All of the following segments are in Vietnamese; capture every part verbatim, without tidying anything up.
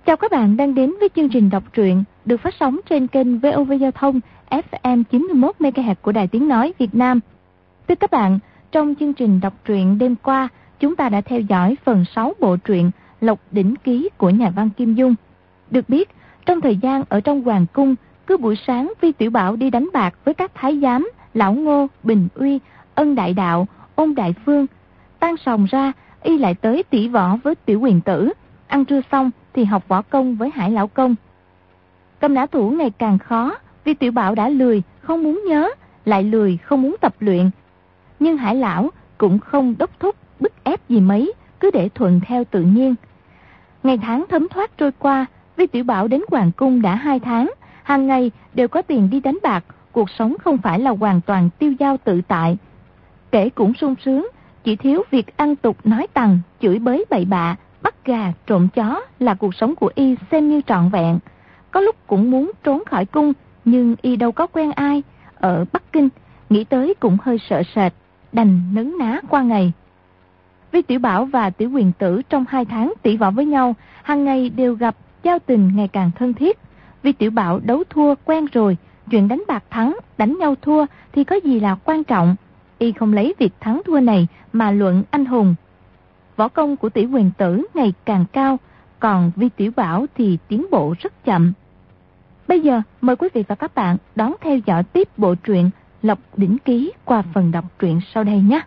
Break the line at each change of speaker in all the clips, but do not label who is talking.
Chào các bạn đang đến với chương trình đọc truyện được phát sóng trên kênh vê o vê Giao thông ép em chín mươi mốt mê ga héc của Đài Tiếng Nói Việt Nam. Thưa các bạn, trong chương trình đọc truyện đêm qua, chúng ta đã theo dõi phần sáu bộ truyện Lộc Đỉnh Ký của nhà văn Kim Dung. Được biết, trong thời gian ở trong hoàng cung, cứ buổi sáng Vi Tiểu Bảo đi đánh bạc với các thái giám Lão Ngô, Bình Uy, Ân Đại Đạo, Ôn Đại Phương. Tan sòng ra, y lại tới tỉ võ với Tiểu Huyền Tử. Ăn trưa xong thì học võ công với Hải Lão Công. Cầm nã thủ ngày càng khó, Vi Tiểu Bảo đã lười, không muốn nhớ, lại lười, không muốn tập luyện. Nhưng Hải Lão cũng không đốc thúc, bức ép gì mấy, cứ để thuận theo tự nhiên. Ngày tháng thấm thoát trôi qua, Vi Tiểu Bảo đến hoàng cung đã hai tháng, hàng ngày đều có tiền đi đánh bạc, cuộc sống không phải là hoàn toàn tiêu dao tự tại. Kể cũng sung sướng, chỉ thiếu việc ăn tục nói tằng, chửi bới bậy bạ, bắt gà, trộm chó là cuộc sống của y xem như trọn vẹn. Có lúc cũng muốn trốn khỏi cung, nhưng y đâu có quen ai. Ở Bắc Kinh, nghĩ tới cũng hơi sợ sệt, đành nấn ná qua ngày. Vi Tiểu Bảo và Tiểu Huyền Tử trong hai tháng tỉ võ với nhau, hàng ngày đều gặp, giao tình ngày càng thân thiết. Vi Tiểu Bảo đấu thua quen rồi, chuyện đánh bạc thắng, đánh nhau thua thì có gì là quan trọng. Y không lấy việc thắng thua này mà luận anh hùng. Võ công của Tiểu Huyền Tử ngày càng cao, còn Vi Tiểu Bảo thì tiến bộ rất chậm. Bây giờ mời quý vị và các bạn đón theo dõi tiếp bộ truyện Lộc Đỉnh Ký qua phần đọc truyện sau đây nhé.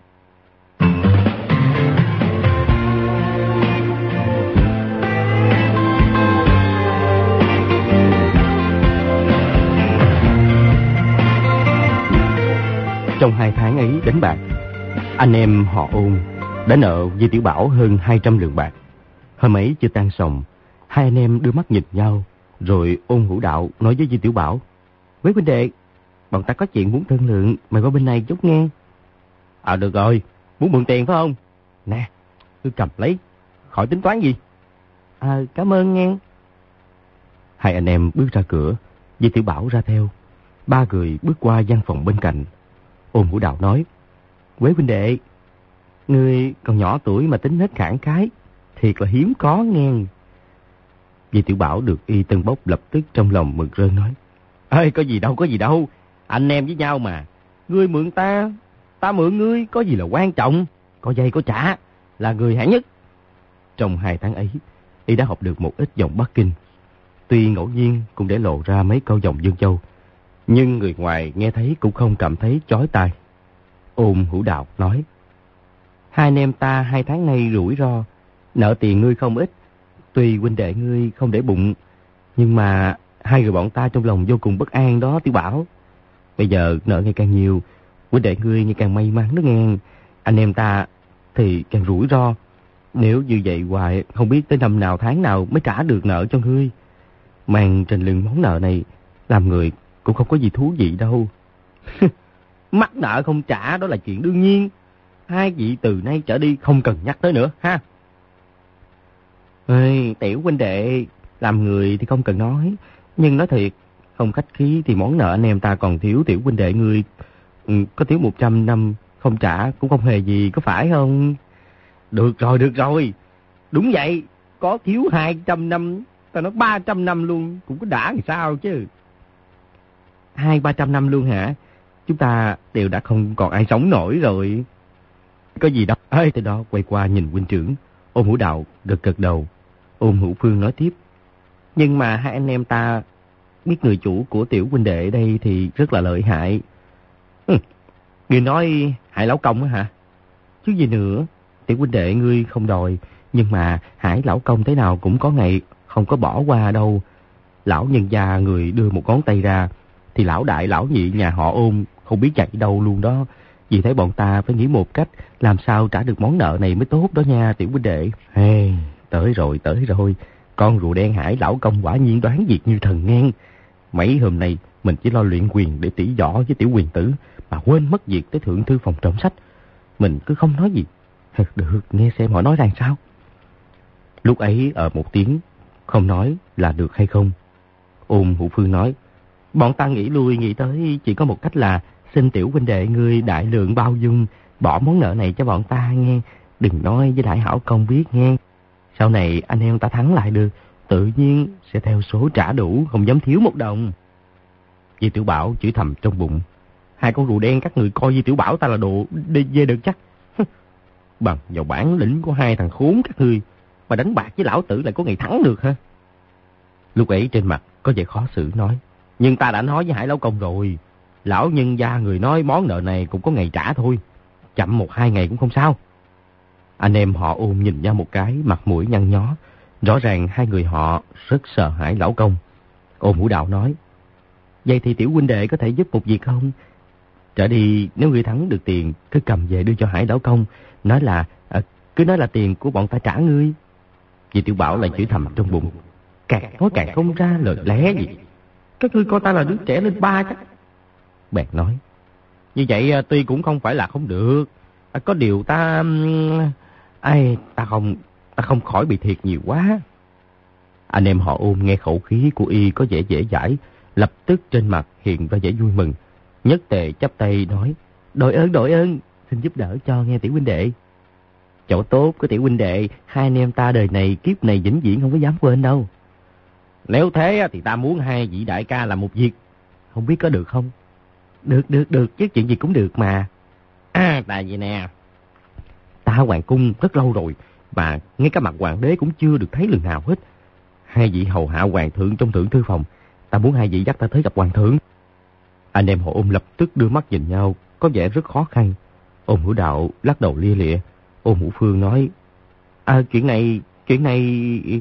Trong hai tháng ấy đánh bạc, anh em họ Ôn đã nợ Vi Tiểu Bảo hơn hai trăm lượng bạc. Hôm ấy chưa tan sòng, hai anh em đưa mắt nhìn nhau, rồi Ôn Hữu Đạo nói với Vi Tiểu Bảo: "Quý huynh đệ, bọn ta có chuyện muốn thương lượng, mày qua bên này chút nghe." "À được rồi, muốn mượn tiền phải không? Nè, cứ cầm lấy, khỏi tính toán gì." "À cảm ơn nghe." Hai anh em bước ra cửa, Vi Tiểu Bảo ra theo. Ba người bước qua gian phòng bên cạnh. Ôn Hữu Đạo nói: "Quế huynh đệ, ngươi còn nhỏ tuổi mà tính hết khẳng khái, thiệt là hiếm có nghe." Vi Tiểu Bảo được y tân bốc lập tức trong lòng mừng rơn nói: "Ê, có gì đâu, có gì đâu, anh em với nhau mà. Ngươi mượn ta, ta mượn ngươi, có gì là quan trọng, có dây có trả, là người hạng nhất." Trong hai tháng ấy, y đã học được một ít giọng Bắc Kinh. Tuy ngẫu nhiên cũng để lộ ra mấy câu giọng Dương Châu, nhưng người ngoài nghe thấy cũng không cảm thấy chói tai. Ôn Hữu Đạo nói: "Hai anh em ta hai tháng nay rủi ro, nợ tiền ngươi không ít. Tuy huynh đệ ngươi không để bụng, nhưng mà hai người bọn ta trong lòng vô cùng bất an đó Tiểu Bảo. Bây giờ nợ ngày càng nhiều, huynh đệ ngươi ngày càng may mắn đó nghe. Anh em ta thì càng rủi ro. Nếu như vậy hoài, không biết tới năm nào tháng nào mới trả được nợ cho ngươi. Mang trên lưng món nợ này, làm người cũng không có gì thú vị đâu." "Mắc nợ không trả đó là chuyện đương nhiên. Hai vị từ nay trở đi không cần nhắc tới nữa ha." "Ê, Tiểu huynh đệ, làm người thì không cần nói, nhưng nói thiệt, không khách khí thì món nợ anh em ta còn thiếu Tiểu huynh đệ ngươi. Ừ, có thiếu một trăm năm không trả cũng không hề gì, có phải không?" "Được rồi, được rồi. Đúng vậy, có thiếu hai trăm năm, ta nói ba trăm năm luôn, cũng có đã làm sao chứ." "Hai ba trăm năm luôn hả? Chúng ta đều đã không còn ai sống nổi rồi." "Có gì đâu." Ê, từ đó quay qua nhìn huynh trưởng. Ôn Hữu Đạo gật gật đầu. Ôn Hữu Phương nói tiếp: "Nhưng mà hai anh em ta biết người chủ của Tiểu huynh đệ đây thì rất là lợi hại." "Ừ, ngươi nói Hải Lão Công á hả?" "Chứ gì nữa, Tiểu huynh đệ ngươi không đòi, nhưng mà Hải Lão Công thế nào cũng có ngày không có bỏ qua đâu. Lão nhân gia người đưa một ngón tay ra, thì lão đại lão nhị nhà họ Ôn không biết chạy đâu luôn đó. Vì thế bọn ta phải nghĩ một cách làm sao trả được món nợ này mới tốt đó nha Tiểu huynh đệ." Hey, tới rồi, tới rồi. Con rùa đen Hải Lão Công quả nhiên đoán việc như thần ngang. Mấy hôm nay mình chỉ lo luyện quyền để tỉ võ với Tiểu Huyền Tử, mà quên mất việc tới thượng thư phòng trộm sách. Mình cứ không nói gì. Được, nghe xem họ nói rằng sao." Lúc ấy ở một tiếng, không nói là được hay không. Ôn Hữu Phương nói: "Bọn ta nghĩ lui nghĩ tới chỉ có một cách là xin Tiểu huynh đệ ngươi đại lượng bao dung, bỏ món nợ này cho bọn ta nghe. Đừng nói với Đại Hảo Công biết nghe. Sau này anh em ta thắng lại được, tự nhiên sẽ theo số trả đủ, không dám thiếu một đồng. Di Tiểu Bảo chửi thầm trong bụng. Hai con rùa đen các người coi Di Tiểu Bảo ta là đồ đi dê được chắc. Bằng vào bản lĩnh của hai thằng khốn các ngươi mà đánh bạc với lão tử lại có ngày thắng được hả? Lúc ấy trên mặt có vẻ khó xử nói. Nhưng ta đã nói với Hải Lão Công rồi. Lão nhân gia người nói món nợ này cũng có ngày trả thôi. Chậm một hai ngày cũng không sao. Anh em họ ôm nhìn nhau một cái, mặt mũi nhăn nhó. Rõ ràng hai người họ rất sợ hãi Lão Công. Ôn Hữu Đạo nói. Vậy thì tiểu huynh đệ có thể giúp một việc không? Trở đi nếu ngươi thắng được tiền, cứ cầm về đưa cho Hải Lão Công. Nói là, à, cứ nói là tiền của bọn ta trả ngươi. Di Tiểu Bảo lại chửi thầm trong bụng. Càng nói càng không ra lời lẽ gì. Các ngươi coi ta là đứa trẻ lên ba chắc. Bèn nói. Như vậy tuy cũng không phải là không được. À, có điều ta... Ai, ta không ta không khỏi bị thiệt nhiều quá. Anh em họ ôm nghe khẩu khí của y có vẻ dễ dãi, lập tức trên mặt hiện ra vẻ vui mừng. Nhất Tề chắp tay nói. Đội ơn đội ơn, xin giúp đỡ cho nghe tiểu huynh đệ. Chỗ tốt của tiểu huynh đệ, hai anh em ta đời này kiếp này vĩnh viễn không có dám quên đâu. Nếu thế thì ta muốn hai vị đại ca làm một việc. Không biết có được không? Được, được, được, chứ chuyện gì cũng được mà. À, tại vì nè, ta ở hoàng cung rất lâu rồi, mà ngay cả mặt hoàng đế cũng chưa được thấy lần nào hết. Hai vị hầu hạ hoàng thượng trong thượng thư phòng, ta muốn hai vị dắt ta tới gặp hoàng thượng. Anh em họ Ôn lập tức đưa mắt nhìn nhau, có vẻ rất khó khăn. Ôn Hữu Đạo lắc đầu lia lịa. Ôn Hữu Phương nói, à, chuyện này, chuyện này...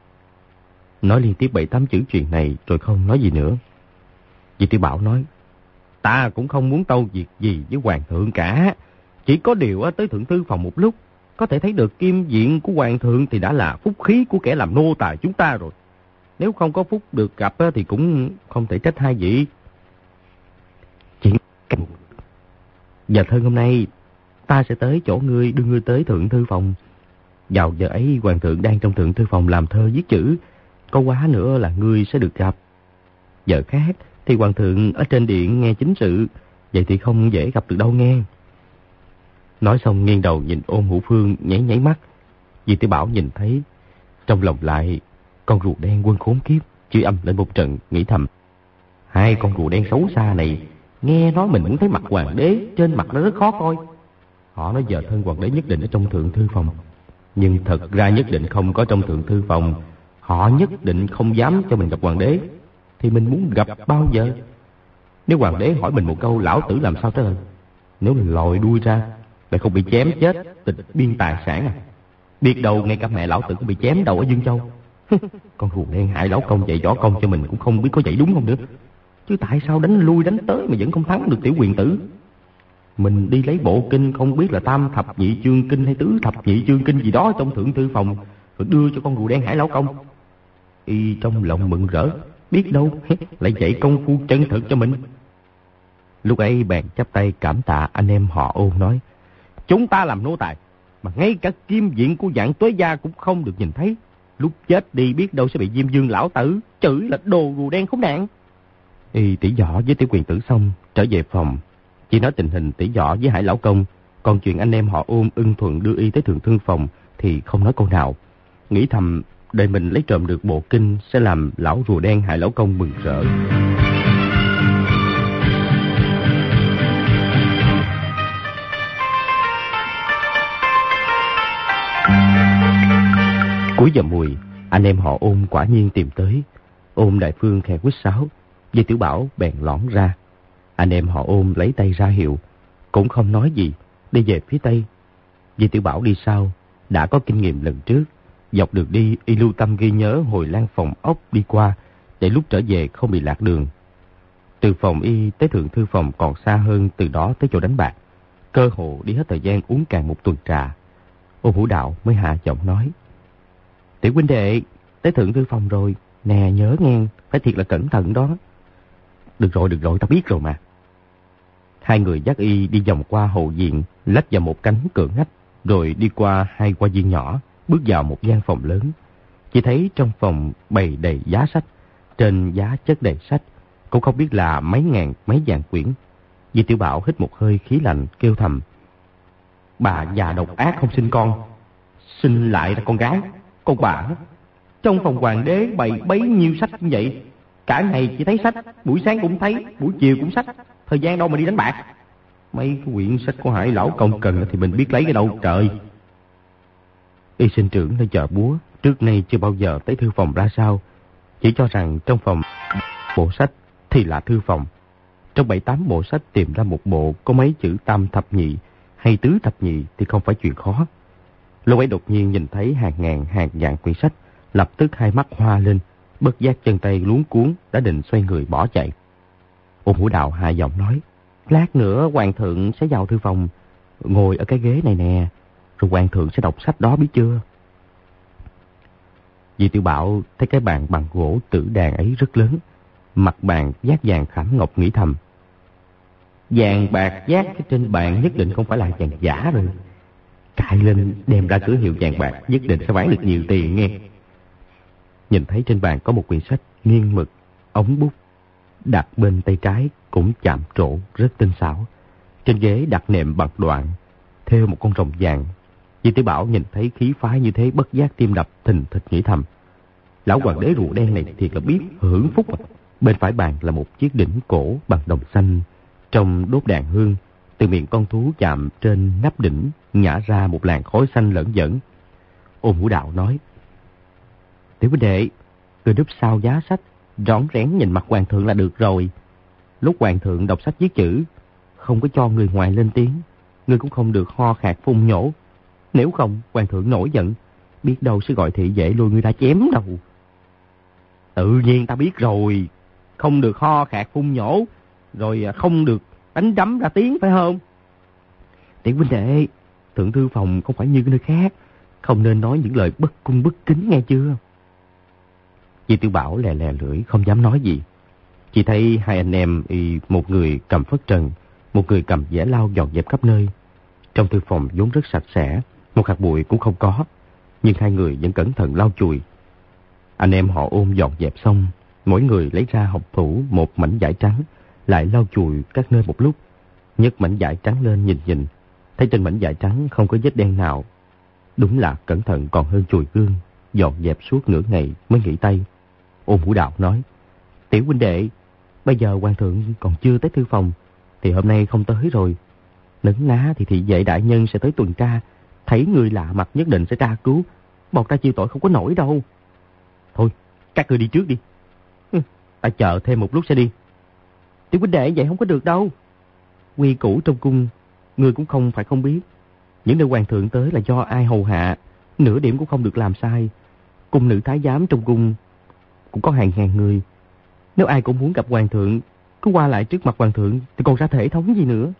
Nói liên tiếp bảy tám chữ chuyện này rồi không nói gì nữa. Di Tiểu Bảo nói, ta cũng không muốn tâu việc gì với hoàng thượng cả. Chỉ có điều tới thượng thư phòng một lúc, có thể thấy được kim diện của hoàng thượng thì đã là phúc khí của kẻ làm nô tài chúng ta rồi. Nếu không có phúc được gặp thì cũng không thể trách hai vị. Chuyện cảnh giờ thân hôm nay, ta sẽ tới chỗ ngươi, đưa ngươi tới thượng thư phòng. Vào giờ ấy hoàng thượng đang trong thượng thư phòng làm thơ viết chữ, có quá nữa là ngươi sẽ được gặp. Giờ khác thì hoàng thượng ở trên điện nghe chính sự, vậy thì không dễ gặp được đâu nghe. Nói xong nghiêng đầu nhìn Ôn Hữu Phương nháy nháy mắt. Di Tiểu Bảo nhìn thấy, trong lòng lại con rùa đen quân khốn kiếp, chửi âm lên một trận, nghĩ thầm. Hai con rùa đen xấu xa này, nghe nói mình cũng thấy mặt hoàng đế, trên mặt nó rất khó coi. Họ nói giờ thân hoàng đế nhất định ở trong thượng thư phòng, nhưng thật ra nhất định không có trong thượng thư phòng. Họ nhất định không dám cho mình gặp hoàng đế, thì mình muốn gặp bao giờ? Nếu hoàng đế hỏi mình một câu, lão tử làm sao trả lời? Nếu mình lòi đuôi ra, lại không bị chém chết, tịch biên tài sản à? Biết đâu ngay cả mẹ lão tử cũng bị chém đầu ở Dương Châu. Con rùa đen Hải Lão Công dạy võ công cho mình cũng không biết có dạy đúng không nữa. Chứ tại sao đánh lui đánh tới mà vẫn không thắng được tiểu quyền tử? Mình đi lấy bộ kinh không biết là tam thập nhị chương kinh hay tứ thập nhị chương kinh gì đó trong thượng thư phòng, rồi đưa cho con rùa đen Hải Lão Công. Y trong lòng mừng rỡ, biết đâu lại dạy công phu chân thực cho mình. Lúc ấy bèn chắp tay cảm tạ anh em họ Ôn nói. Chúng ta làm nô tài, mà ngay cả kim diện của Vạn Tuế Gia cũng không được nhìn thấy. Lúc chết đi biết đâu sẽ bị Diêm Dương lão tử chửi là đồ rùa đen khốn nạn. Y tỉ võ với tiểu quyền tử xong, trở về phòng, chỉ nói tình hình tỉ võ với Hải Lão Công. Còn chuyện anh em họ Ôn ưng thuận đưa y tới thượng thư phòng thì không nói câu nào. Nghĩ thầm, đời mình lấy trộm được bộ kinh sẽ làm lão rùa đen Hải Lão Công mừng rỡ. Cuối giờ mùi, anh em họ Ôn quả nhiên tìm tới. Ôn đại phương khẽ huýt sáo, Di Tiểu Bảo bèn lõn ra. Anh em họ Ôn lấy tay ra hiệu, cũng không nói gì, đi về phía tây. Di Tiểu Bảo đi sau, đã có kinh nghiệm lần trước. Dọc đường đi, y lưu tâm ghi nhớ hồi lan phòng ốc đi qua, để lúc trở về không bị lạc đường. Từ phòng y tới thượng thư phòng còn xa hơn, từ đó tới chỗ đánh bạc. Cơ hồ đi hết thời gian uống cạn một tuần trà. Ôn Hữu Đạo mới hạ giọng nói. Tiểu huynh đệ, tới thượng thư phòng rồi, nè nhớ nghe, phải thiệt là cẩn thận đó. Được rồi, được rồi, ta biết rồi mà. Hai người dắt y đi vòng qua hồ viện, lách vào một cánh cửa ngách, rồi đi qua hai qua viên nhỏ, bước vào một gian phòng lớn. Chỉ thấy trong phòng bày đầy giá sách, trên giá chất đầy sách, cũng không biết là mấy ngàn mấy vạn quyển. Di Tiểu Bảo hít một hơi khí lạnh, kêu thầm. Bà già độc ác không sinh con, sinh lại là con gái, con bà.
Trong phòng hoàng đế bày bấy nhiêu sách như vậy, cả ngày chỉ thấy sách, buổi sáng cũng thấy, buổi chiều cũng sách, thời gian đâu mà đi đánh bạc. Mấy cái quyển sách của Hải lão công cần thì mình biết lấy cái đâu trời.
Y sinh trưởng nơi chợ búa trước nay chưa bao giờ tới thư phòng ra sao, chỉ cho rằng trong phòng bộ sách thì là thư phòng. Trong bảy tám bộ sách tìm ra một bộ có mấy chữ tam thập nhị hay tứ thập nhị thì không phải chuyện khó. Lúc ấy đột nhiên nhìn thấy hàng ngàn hàng vạn quyển sách, lập tức hai mắt hoa lên, bất giác chân tay luống cuống, đã định xoay người bỏ chạy. Ôn Hữu Đạo hạ giọng nói: lát nữa hoàng thượng sẽ vào thư phòng, ngồi ở cái ghế này nè, rồi hoàng thượng sẽ đọc sách đó, biết chưa? Di Tiểu Bảo thấy cái bàn bằng gỗ tử đàn ấy rất lớn, mặt bàn dát vàng khảm ngọc, nghĩ thầm: vàng bạc dát cái trên bàn nhất định không phải là vàng giả rồi. Cài lên đem ra cửa hiệu vàng bạc, nhất định sẽ bán được nhiều tiền nghe. Nhìn thấy trên bàn có một quyển sách nghiêng mực, ống bút, đặt bên tay trái cũng chạm trổ rất tinh xảo. Trên ghế đặt nệm bằng đoạn, thêu một con rồng vàng. Di Tiểu Bảo nhìn thấy khí phái như thế, bất giác tim đập thình thịch, nghĩ thầm: lão hoàng đế rùa đen này thiệt là biết hưởng phúc. Bên phải bàn là một chiếc đỉnh cổ bằng đồng xanh, trong đốt đàn hương, từ miệng con thú chạm trên nắp đỉnh nhả ra một làn khói xanh lởn vởn. Ôn Hữu Đạo nói: tiểu huynh đệ, người núp sau giá sách, rón rén nhìn mặt hoàng thượng là được rồi. Lúc hoàng thượng đọc sách viết chữ, không có cho người ngoài lên tiếng, người cũng không được ho khạc phun nhổ. Nếu không, hoàng thượng nổi giận, biết đâu sẽ gọi thị vệ lùi người ta chém đầu. Tự nhiên ta biết rồi, không được ho khạc phun nhổ, rồi không được đánh đấm ra tiếng, phải không? Tiểu huynh đệ, thượng thư phòng không phải như cái nơi khác, không nên nói những lời bất cung bất kính, nghe chưa? Di Tiểu Bảo lè lè lưỡi, không dám nói gì. Chỉ thấy hai anh em, y một người cầm phất trần, một người cầm dẻ lau dọn dẹp khắp nơi. Trong thư phòng vốn rất sạch sẽ, một hạt bụi cũng không có, nhưng hai người vẫn cẩn thận lau chùi. Anh em họ Ôn dọn dẹp xong, mỗi người lấy ra hộc thủ một mảnh vải trắng, lại lau chùi các nơi một lúc, nhấc mảnh vải trắng lên nhìn nhìn, thấy trên mảnh vải trắng không có vết đen nào. Đúng là cẩn thận còn hơn chùi gương. Dọn dẹp suốt nửa ngày mới nghỉ tay. Ôn Hữu Đạo nói: tiểu huynh đệ, bây giờ hoàng thượng còn chưa tới thư phòng, thì hôm nay không tới rồi. Nấn ná thì thị vệ đại nhân sẽ tới tuần tra, thấy người lạ mặt nhất định sẽ tra cứu, bọc ra chiêu tội không có nổi đâu. Thôi, các ngươi đi trước đi. Ừ, ta chờ thêm một lúc sẽ đi. Tiểu huynh đệ, vậy không có được đâu. Quy củ trong cung, ngươi cũng không phải không biết. Những nơi hoàng thượng tới là do ai hầu hạ, nửa điểm cũng không được làm sai. Cung nữ thái giám trong cung cũng có hàng ngàn người. Nếu ai cũng muốn gặp hoàng thượng, cứ qua lại trước mặt hoàng thượng thì còn ra thể thống gì nữa.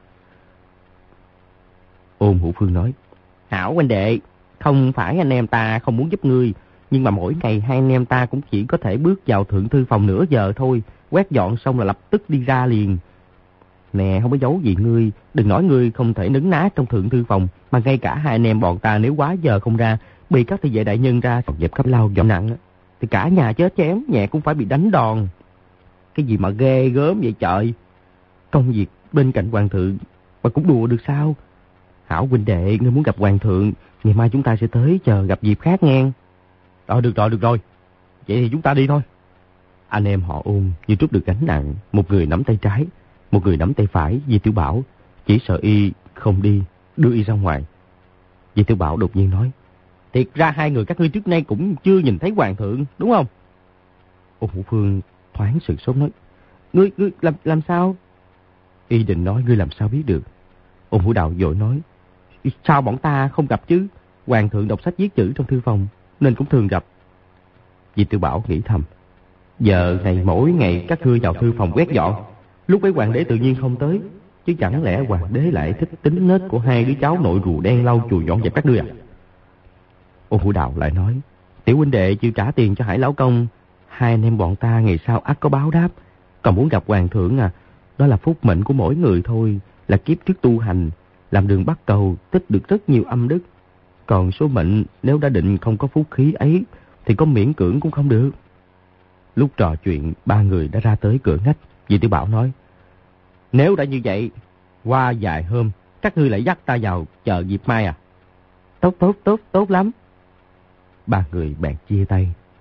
Ôn Hữu Phương nói: hảo huynh đệ, không phải anh em ta không muốn giúp ngươi, nhưng mà mỗi ngày hai anh em ta cũng chỉ có thể bước vào thượng thư phòng nửa giờ thôi, quét dọn xong là lập tức đi ra liền. Nè, không có giấu gì ngươi, đừng nói ngươi không thể nấn ná trong thượng thư phòng, mà ngay cả hai anh em bọn ta nếu quá giờ không ra, bị các thị vệ đại nhân ra dẹp cấp lao dọn nặng, thì cả nhà chết chém, nhẹ cũng phải bị đánh đòn. Cái gì mà ghê gớm vậy trời? Công việc bên cạnh hoàng thượng mà cũng đùa được sao? Hảo huynh đệ, ngươi muốn gặp hoàng thượng, ngày mai chúng ta sẽ tới, chờ gặp dịp khác nghe. Rồi, được rồi, được rồi. Vậy thì chúng ta đi thôi. Anh em họ Ôn như trút được gánh nặng, một người nắm tay trái, một người nắm tay phải Di Tiểu Bảo, chỉ sợ y không đi, đưa y ra ngoài. Di Tiểu Bảo đột nhiên nói: thiệt ra hai người các ngươi trước nay cũng chưa nhìn thấy hoàng thượng, đúng không? Ôn Hữu Phương thoáng sửng sốt nói: Ngươi, ngươi làm làm sao? Y định nói ngươi làm sao biết được. Ôn Hữu Đạo vội nói: sao bọn ta không gặp chứ? Hoàng thượng đọc sách viết chữ trong thư phòng nên cũng thường gặp. Di Tiểu Bảo nghĩ thầm: giờ này mỗi ngày các ngươi vào thư phòng quét dọn, lúc ấy hoàng đế tự nhiên không tới, chứ chẳng lẽ hoàng đế lại thích tính nết của hai đứa cháu nội rùa đen lau chùi dọn dẹp các ngươi à? Ôn Hữu Đạo lại nói: tiểu huynh đệ chịu trả tiền cho Hải lão công, hai anh em bọn ta ngày sau ắt có báo đáp. Còn muốn gặp hoàng thượng à, đó là phúc mệnh của mỗi người thôi, là kiếp trước tu hành, làm đường bắt cầu tích được rất nhiều âm đức. Còn số mệnh nếu đã định không có phúc khí ấy thì có miễn cưỡng cũng không được. Lúc trò chuyện, ba người đã ra tới cửa ngách. Di Tiểu Bảo nói: nếu đã như vậy, qua vài hôm các ngươi lại dắt ta vào chờ dịp mai à? Tốt tốt tốt tốt lắm. Ba người bèn chia tay.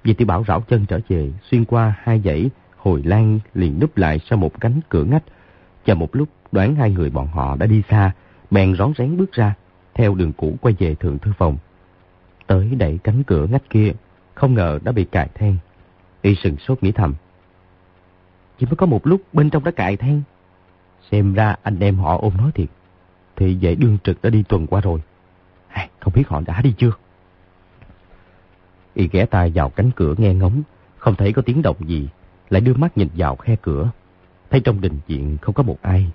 Di Tiểu Bảo rảo chân trở về, xuyên qua hai dãy hồi lan liền núp lại sau một cánh cửa ngách. Chờ một lúc đoán hai người bọn họ đã đi xa, bèn rón rén bước ra, theo đường cũ quay về thượng thư phòng. Tới đẩy cánh cửa ngách kia, không ngờ đã bị cài then. Y sừng sốt nghĩ thầm, chỉ mới có một lúc bên trong đã cài then. Xem ra anh em họ Ôn nói thiệt, thì vệ đương trực đã đi tuần qua rồi. À, không biết họ đã đi chưa? Y ghé tai vào cánh cửa nghe ngóng, không thấy có tiếng động gì, lại đưa mắt nhìn vào khe cửa, thấy trong đình viện không có một ai.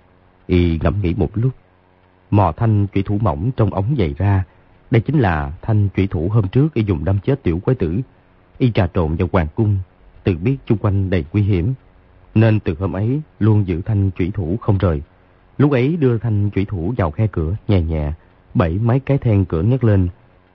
Y ngẫm nghĩ một lúc, mò thanh chủy thủ mỏng trong ống giày ra. Đây chính là thanh chủy thủ hôm trước y dùng đâm chết tiểu quái tử. Y trà trộn vào hoàng cung, tự biết chung quanh đầy nguy hiểm, nên từ hôm ấy luôn giữ thanh chủy thủ không rời. Lúc ấy đưa thanh chủy thủ vào khe cửa, nhẹ nhẹ bẩy mấy cái then cửa nhấc lên.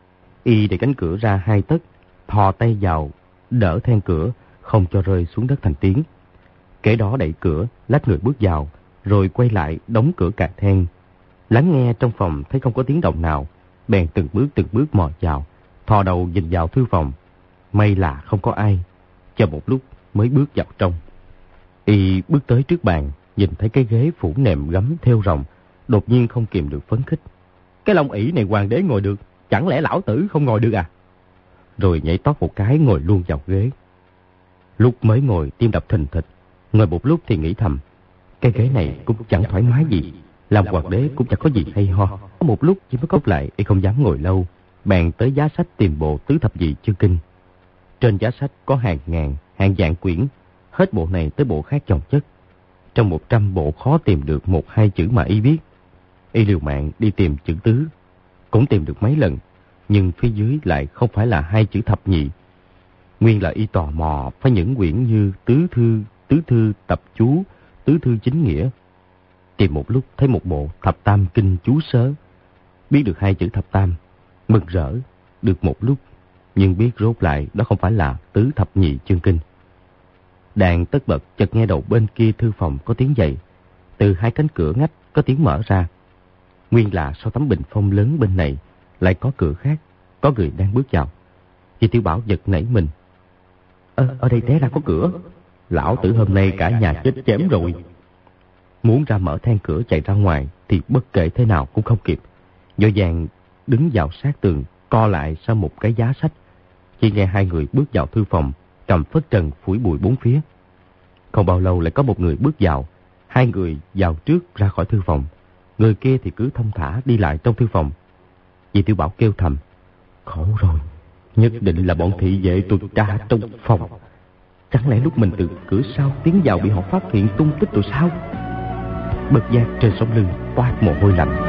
Y để cánh cửa ra hai tấc, thò tay vào đỡ then cửa, không cho rơi xuống đất thành tiếng. Kể đó đẩy cửa, lách người bước vào, rồi quay lại đóng cửa cài then. Lắng nghe trong phòng thấy không có tiếng động nào, bèn từng bước từng bước mò vào, thò đầu nhìn vào thư phòng. May là không có ai. Chờ một lúc mới bước vào trong. Y bước tới trước bàn, nhìn thấy cái ghế phủ nệm gấm thêu rồng, đột nhiên không kìm được phấn khích. Cái lông ỷ này hoàng đế ngồi được, chẳng lẽ lão tử không ngồi được à? Rồi nhảy tót một cái ngồi luôn vào ghế. Lúc mới ngồi tim đập thình thịch, ngồi một lúc thì nghĩ thầm, cái ghế này cũng chẳng thoải mái gì, làm hoàng đế cũng chẳng có gì hay ho. Có một lúc chỉ mới cốc lại, y không dám ngồi lâu, bèn tới giá sách tìm bộ tứ thập nhị chương kinh. Trên giá sách có hàng ngàn, hàng vạn quyển, hết bộ này tới bộ khác chồng chất. Trong một trăm bộ khó tìm được một hai chữ mà y biết. Y liều mạng đi tìm chữ tứ, cũng tìm được mấy lần, nhưng phía dưới lại không phải là hai chữ thập nhị. Nguyên là y tò mò phải những quyển như tứ thư, tứ thư tập chú, tứ thư chính nghĩa. Tìm một lúc thấy một bộ thập tam kinh chú sớ, biết được hai chữ thập tam, mừng rỡ được một lúc, nhưng biết rốt lại đó không phải là tứ thập nhị chương kinh. Đang tất bật chợt nghe đầu bên kia thư phòng có tiếng giày, từ hai cánh cửa ngách có tiếng mở ra. Nguyên là sau tấm bình phong lớn bên này lại có cửa khác, có người đang bước vào. Di Tiểu Bảo giật nảy mình. Ờ, ở đây té ra có cửa. Lão tử hôm nay cả nhà chết chém rồi. Muốn ra mở then cửa chạy ra ngoài thì bất kể thế nào cũng không kịp. Vội vàng đứng vào sát tường, co lại sau một cái giá sách. Chỉ nghe hai người bước vào thư phòng, cầm phất trần phủi bụi bốn phía. Không bao lâu lại có một người bước vào. Hai người vào trước ra khỏi thư phòng, người kia thì cứ thông thả đi lại trong thư phòng. Di Tiểu Bảo kêu thầm, khổ rồi, nhất định là bọn thị vệ tuần tra trong phòng. Chẳng lẽ lúc mình từ cửa sau tiến vào bị họ phát hiện tung tích rồi sao? Bất giác trên sống lưng toát mồ hôi lạnh.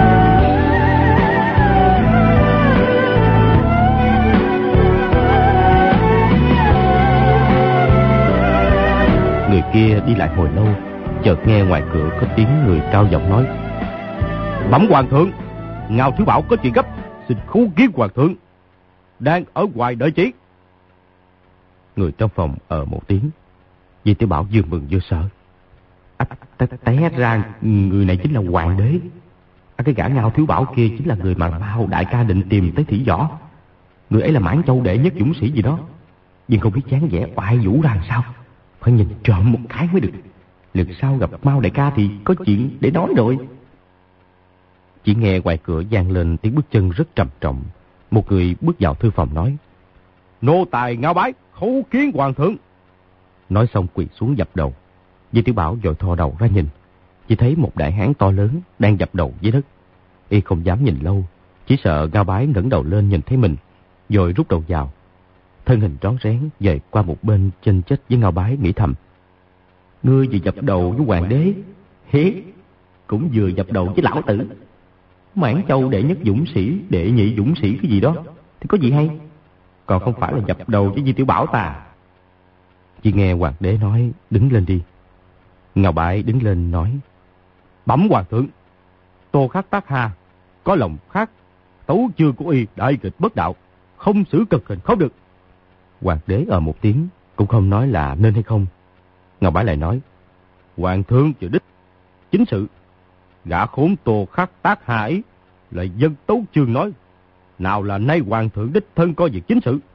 Người kia đi lại hồi lâu, chợt nghe ngoài cửa có tiếng người cao giọng nói, bẩm hoàng thượng, Ngao Thiếu Bảo có chuyện gấp, xin khấu kiến hoàng thượng, đang ở ngoài đợi chỉ. Người trong phòng ờ một tiếng. Di Tiểu Bảo vừa mừng vừa sợ. À, té ra người này chính là hoàng đế. À, cái gã Ngao Thiếu Bảo kia chính là người mà Mao đại ca định tìm tới Thủy Võ. Người ấy là Mãn Châu đệ nhất dũng sĩ gì đó, nhưng không biết dáng vẻ oai vũ ra làm sao, phải nhìn trộm một cái mới được. Lượt sau gặp Mao đại ca thì có chuyện để nói rồi. Chỉ nghe ngoài cửa vang lên tiếng bước chân rất trầm trọng. Một người bước vào thư phòng nói, nô tài Ngao Bái khấu kiến hoàng thượng. Nói xong quỳ xuống dập đầu. Di Tiểu Bảo vội thò đầu ra nhìn, chỉ thấy một đại hán to lớn đang dập đầu dưới đất. Y không dám nhìn lâu, chỉ sợ Ngao Bái ngẩng đầu lên nhìn thấy mình, rồi rút đầu vào. Thân hình rón rén dời qua một bên chênh chếch với Ngao Bái, nghĩ thầm, ngươi vừa dập đầu với hoàng đế, hế, cũng vừa dập đầu với lão tử. Mãn Châu đệ nhất dũng sĩ, đệ nhị dũng sĩ cái gì đó thì có gì hay, còn không phải là dập đầu với Di Tiểu Bảo ta. Chỉ nghe hoàng đế nói, đứng lên đi. Ngao Bái đứng lên nói, bẩm hoàng thượng, Tô Khắc Tác Hà có lòng khác, tấu chương của y đại kịch bất đạo, không xử cực hình không được. Hoàng đế ờ một tiếng, cũng không nói là nên hay không. Ngao Bái lại nói, hoàng thượng chữ đích chính sự, gã khốn Tô Khắc Tác Hà ấy là dân tấu chương nói, nào là nay hoàng thượng đích thân có việc chính sự,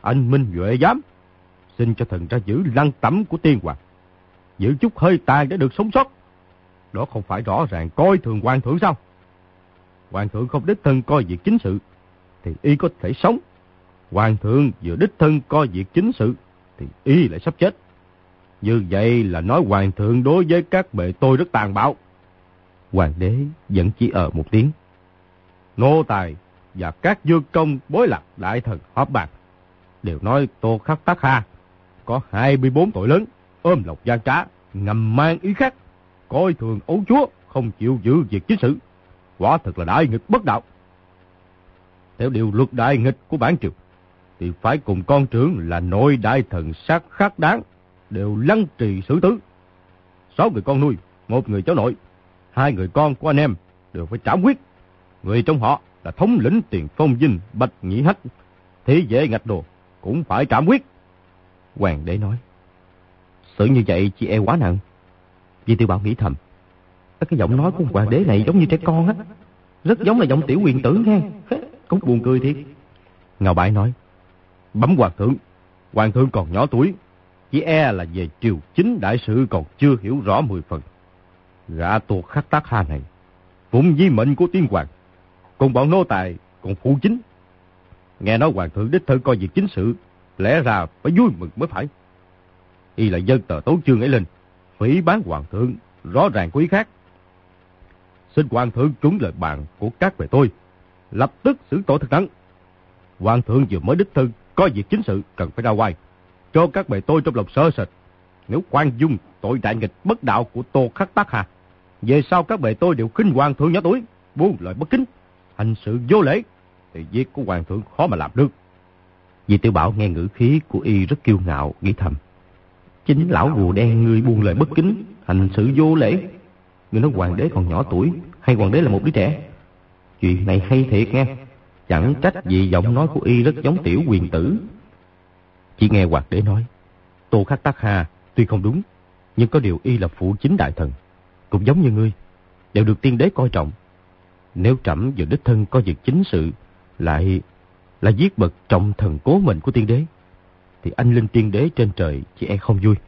Anh Minh Duệ dám. Xin cho thần ra giữ lăng tẩm của tiên hoàng. Giữ chút hơi tàn để được sống sót. Đó không phải rõ ràng coi thường hoàng thượng sao? Hoàng thượng không đích thân coi việc chính sự thì y có thể sống. Hoàng thượng vừa đích thân coi việc chính sự thì y lại sắp chết. Như vậy là nói hoàng thượng đối với các bề tôi rất tàn bạo. Hoàng đế vẫn chỉ ờ một tiếng. Nô tài và các dương công bối lạc đại thần họp bàn đều nói Tô Khắc Tác Hà có hai mươi bốn tội lớn, ôm lộc gian trá, ngầm mang ý khác, coi thường ấu chúa, không chịu giữ việc chính sự. Quả thật là đại nghịch bất đạo. Theo điều luật đại nghịch của bản triều thì phải cùng con trưởng là nội đại thần sát khắc đáng đều lăng trì xử tử. Sáu người con nuôi, một người cháu nội, hai người con của anh em đều phải trảm quyết. Người trong họ là thống lĩnh Tiền Phong Vinh Bạch Nhĩ Hách, thế vệ ngạch đồ cũng phải trảm quyết. Hoàng đế nói, xử như vậy chị e quá nặng. Di Tiểu Bảo nghĩ thầm, cái giọng nói của hoàng đế này giống như trẻ con á, rất giống là giọng tiểu quyền tử nghe, cũng buồn cười thiệt. Ngao Bái nói, bẩm hoàng thượng, hoàng thượng còn nhỏ tuổi, chỉ e là về triều chính đại sự còn chưa hiểu rõ mười phần. Gã Tô Khắc Tác Hà này phụng di mệnh của tiên hoàng, cùng bọn nô tài còn phụ chính. Nghe nói hoàng thượng đích thân coi việc chính sự, lẽ ra phải vui mừng mới phải. Y lại dâng tờ tấu chương ấy lên, phỉ bán hoàng thượng, rõ ràng có ý khác. Xin hoàng thượng trúng lời bàn của các bề tôi, lập tức xử tội thật nặng. Hoàng thượng vừa mới đích thân coi việc chính sự, cần phải ra oai, cho các bề tôi trong lòng sợ sệt. Nếu khoan dung tội đại nghịch bất đạo của Tô Khắc Tác Hà, về sau các bề tôi đều khinh hoàng thượng nhỏ tuổi, buông lời bất kính, hành sự vô lễ, thì việc của hoàng thượng khó mà làm được. Di Tiểu Bảo nghe ngữ khí của y rất kiêu ngạo, nghĩ thầm, chính lão rùa đen ngươi buông lời bất kính, hành sự vô lễ. Ngươi nói hoàng đế còn nhỏ tuổi, hay hoàng đế là một đứa trẻ? Chuyện này hay thiệt nghe. Chẳng trách vì giọng nói của y rất giống tiểu quyền tử. Chỉ nghe hoàng đế nói, Tô Khắc Tác Hà tuy không đúng, nhưng có điều y là phụ chính đại thần, cũng giống như ngươi, đều được tiên đế coi trọng. Nếu trẫm vừa đích thân có việc chính sự, lại là giết bậc trọng thần cố mệnh của tiên đế, thì anh linh tiên đế trên trời chỉ e không vui.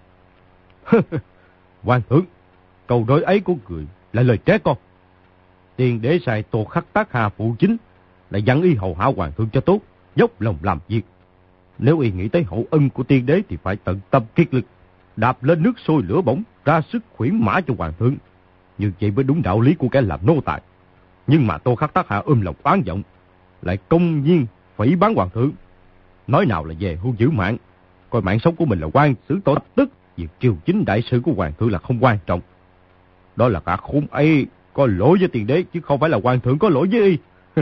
Hoàng thượng, câu nói ấy của người là lời trẻ con. Tiên đế sai Tô Khắc Tác Hà phụ chính, lại dặn y hầu hạ hoàng thượng cho tốt, dốc lòng làm việc. Nếu y nghĩ tới hậu ân của tiên đế thì phải tận tâm kiệt lực, đạp lên nước sôi lửa bỏng, ra sức khuyến mã cho hoàng thượng. Như vậy mới đúng đạo lý của kẻ làm nô tài. Nhưng mà Tô Khắc Tác Hà ôm lòng oán giận, lại công nhiên phỉ bán hoàng thượng. Nói nào là về hưu giữ mạng, coi mạng sống của mình là quan, xử tội lập tức. Việc triều chính đại sự của hoàng thượng là không quan trọng. Đó là cả khốn ấy có lỗi với tiền đế, chứ không phải là hoàng thượng có lỗi với y.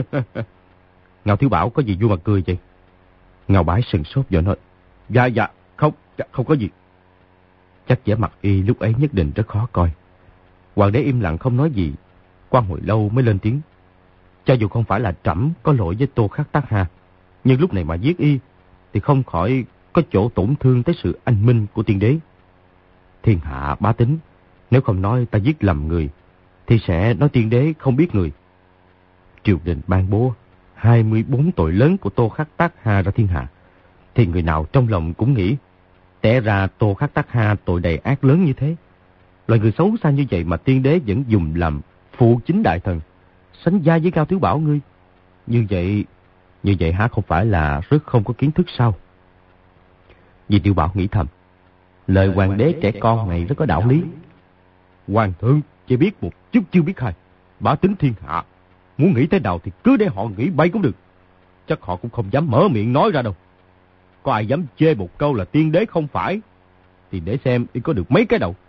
Ngao Thiếu Bảo có gì vui mà cười vậy? Ngao Bái sừng sốt và nói, dạ dạ, không, không có gì. Chắc vẻ mặt y lúc ấy nhất định rất khó coi. Hoàng đế im lặng không nói gì, qua hồi lâu mới lên tiếng. Cho dù không phải là trẫm có lỗi với Tô Khắc Tác Hà, nhưng lúc này mà giết y thì không khỏi có chỗ tổn thương tới sự anh minh của tiên đế. Thiên hạ bá tính, nếu không nói ta giết lầm người, thì sẽ nói tiên đế không biết người. Triều đình ban bố hai mươi bốn tội lớn của Tô Khắc Tác Hà ra thiên hạ, thì người nào trong lòng cũng nghĩ, té ra Tô Khắc Tác Hà tội đầy ác lớn như thế. Loài người xấu xa như vậy mà tiên đế vẫn dùng làm phụ chính đại thần, sánh vai với Ngao Thiếu Bảo ngươi. Như vậy, như vậy há không phải là rất không có kiến thức sao? Di Tiểu Bảo nghĩ thầm, lời hoàng đế trẻ con này rất có đạo lý. Hoàng thượng chỉ biết một chút chưa biết hai, bá tính thiên hạ, muốn nghĩ thế nào thì cứ để họ nghĩ bay cũng được. Chắc họ cũng không dám mở miệng nói ra đâu. Có ai dám chê một câu là tiên đế không phải, thì để xem y có được mấy cái đầu.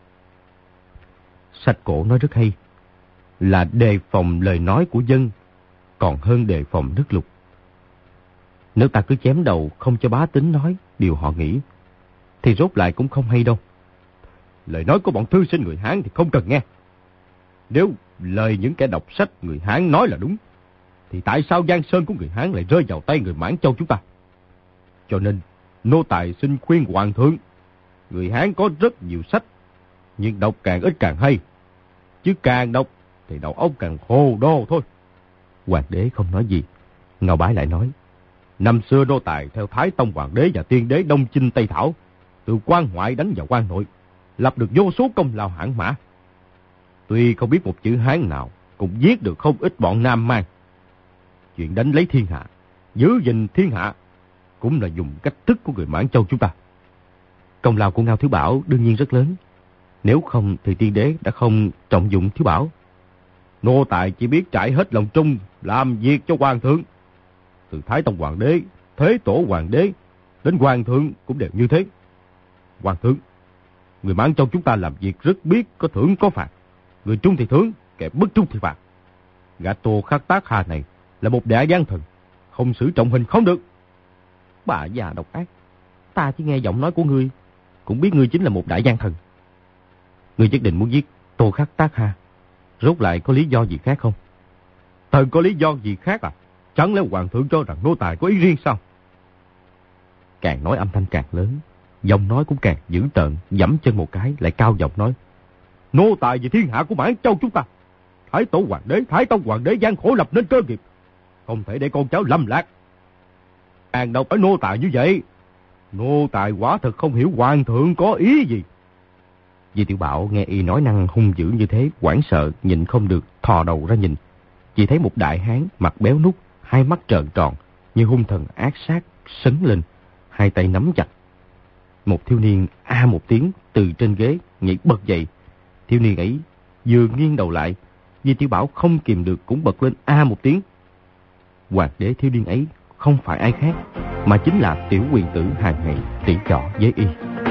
Sách cổ nói rất hay, là đề phòng lời nói của dân còn hơn đề phòng nước lục. Nếu ta cứ chém đầu không cho bá tính nói điều họ nghĩ, thì rốt lại cũng không hay đâu. Lời nói của bọn thư sinh người Hán thì không cần nghe. Nếu lời những kẻ đọc sách người Hán nói là đúng, thì tại sao Giang Sơn của người Hán lại rơi vào tay người Mãn Châu chúng ta? Cho nên, nô tài xin khuyên hoàng thượng, người Hán có rất nhiều sách, nhưng đọc càng ít càng hay. Chứ càng đọc thì đầu óc càng hồ đồ thôi. Hoàng đế không nói gì. Ngao Bái lại nói, Năm xưa nô tài theo Thái Tông Hoàng đế và Tiên đế Đông Chinh Tây Thảo, từ quan ngoại đánh vào quan nội, lập được vô số công lao hãn mã. Tuy không biết một chữ Hán nào, cũng giết được không ít bọn Nam Man. Chuyện đánh lấy thiên hạ, giữ gìn thiên hạ, cũng là dùng cách thức của người Mãn Châu chúng ta.
Công lao của Ngao Thiếu Bảo đương nhiên rất lớn. Nếu không thì Tiên đế đã không trọng dụng Thiếu Bảo.
Nô tài chỉ biết trải hết lòng trung, làm việc cho hoàng thượng. Từ Thái Tông Hoàng đế, Thế Tổ Hoàng đế, đến hoàng thượng cũng đều như thế. Hoàng thượng, người Mãn Châu chúng ta làm việc rất biết có thưởng có phạt. Người trung thì thưởng, kẻ bất trung thì phạt. Gã Tô Khắc Tác Hà này là một đại gian thần, không xử trọng hình không được.
Bà già độc ác, ta chỉ nghe giọng nói của ngươi, cũng biết ngươi chính là một đại gian thần. Ngươi nhất định muốn giết Tô Khắc Tác Hà, rốt lại có lý do gì khác không?
Thần có lý do gì khác à? Chẳng lẽ hoàng thượng cho rằng nô tài có ý riêng sao?
Càng nói âm thanh càng lớn, giọng nói cũng càng dữ tợn, giẫm chân một cái lại cao giọng nói:
Nô tài vì thiên hạ của Mãn Châu chúng ta, Thái Tổ Hoàng đế, Thái Tông Hoàng đế gian khổ lập nên cơ nghiệp, không thể để con cháu lâm lạc. Càng đâu phải nô tài như vậy. Nô tài quả thật không hiểu hoàng thượng có ý gì.
Di Tiểu Bảo nghe y nói năng hung dữ như thế, hoảng sợ nhịn không được thò đầu ra nhìn. Chỉ thấy một đại hán mặt béo nút, hai mắt trợn tròn như hung thần ác sát sấn lên, hai tay nắm chặt. Một thiếu niên a một tiếng từ trên ghế nhảy bật dậy. Thiếu niên ấy vừa nghiêng đầu lại, Di Tiểu Bảo không kìm được cũng bật lên a một tiếng. Hoàng đế thiếu niên ấy không phải ai khác, mà chính là Tiểu Quyền Tử hàng ngày tỉ trọ với y.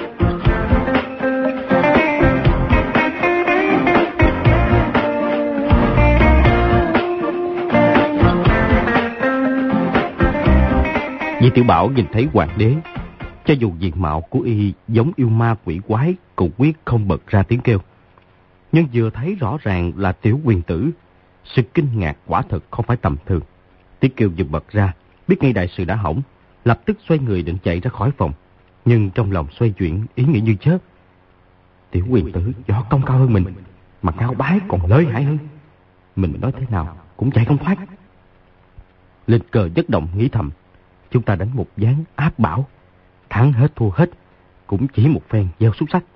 Di Tiểu Bảo nhìn thấy hoàng đế, cho dù diện mạo của y giống yêu ma quỷ quái, cũng quyết không bật ra tiếng kêu. Nhưng vừa thấy rõ ràng là Tiểu Quyền Tử, sự kinh ngạc quả thật không phải tầm thường. Tiếng kêu vừa bật ra, biết ngay đại sự đã hỏng, lập tức xoay người định chạy ra khỏi phòng. Nhưng trong lòng xoay chuyển, ý nghĩ như chớp. Tiểu Quyền Tử võ công cao hơn mình, mà Ngao Bái còn lợi hại hơn. Mình nói thế nào cũng chạy không thoát. Lên cờ nhất động nghĩ thầm, chúng ta đánh một ván áp bảo, thắng hết thua hết, cũng chỉ một phen gieo xúc sắc.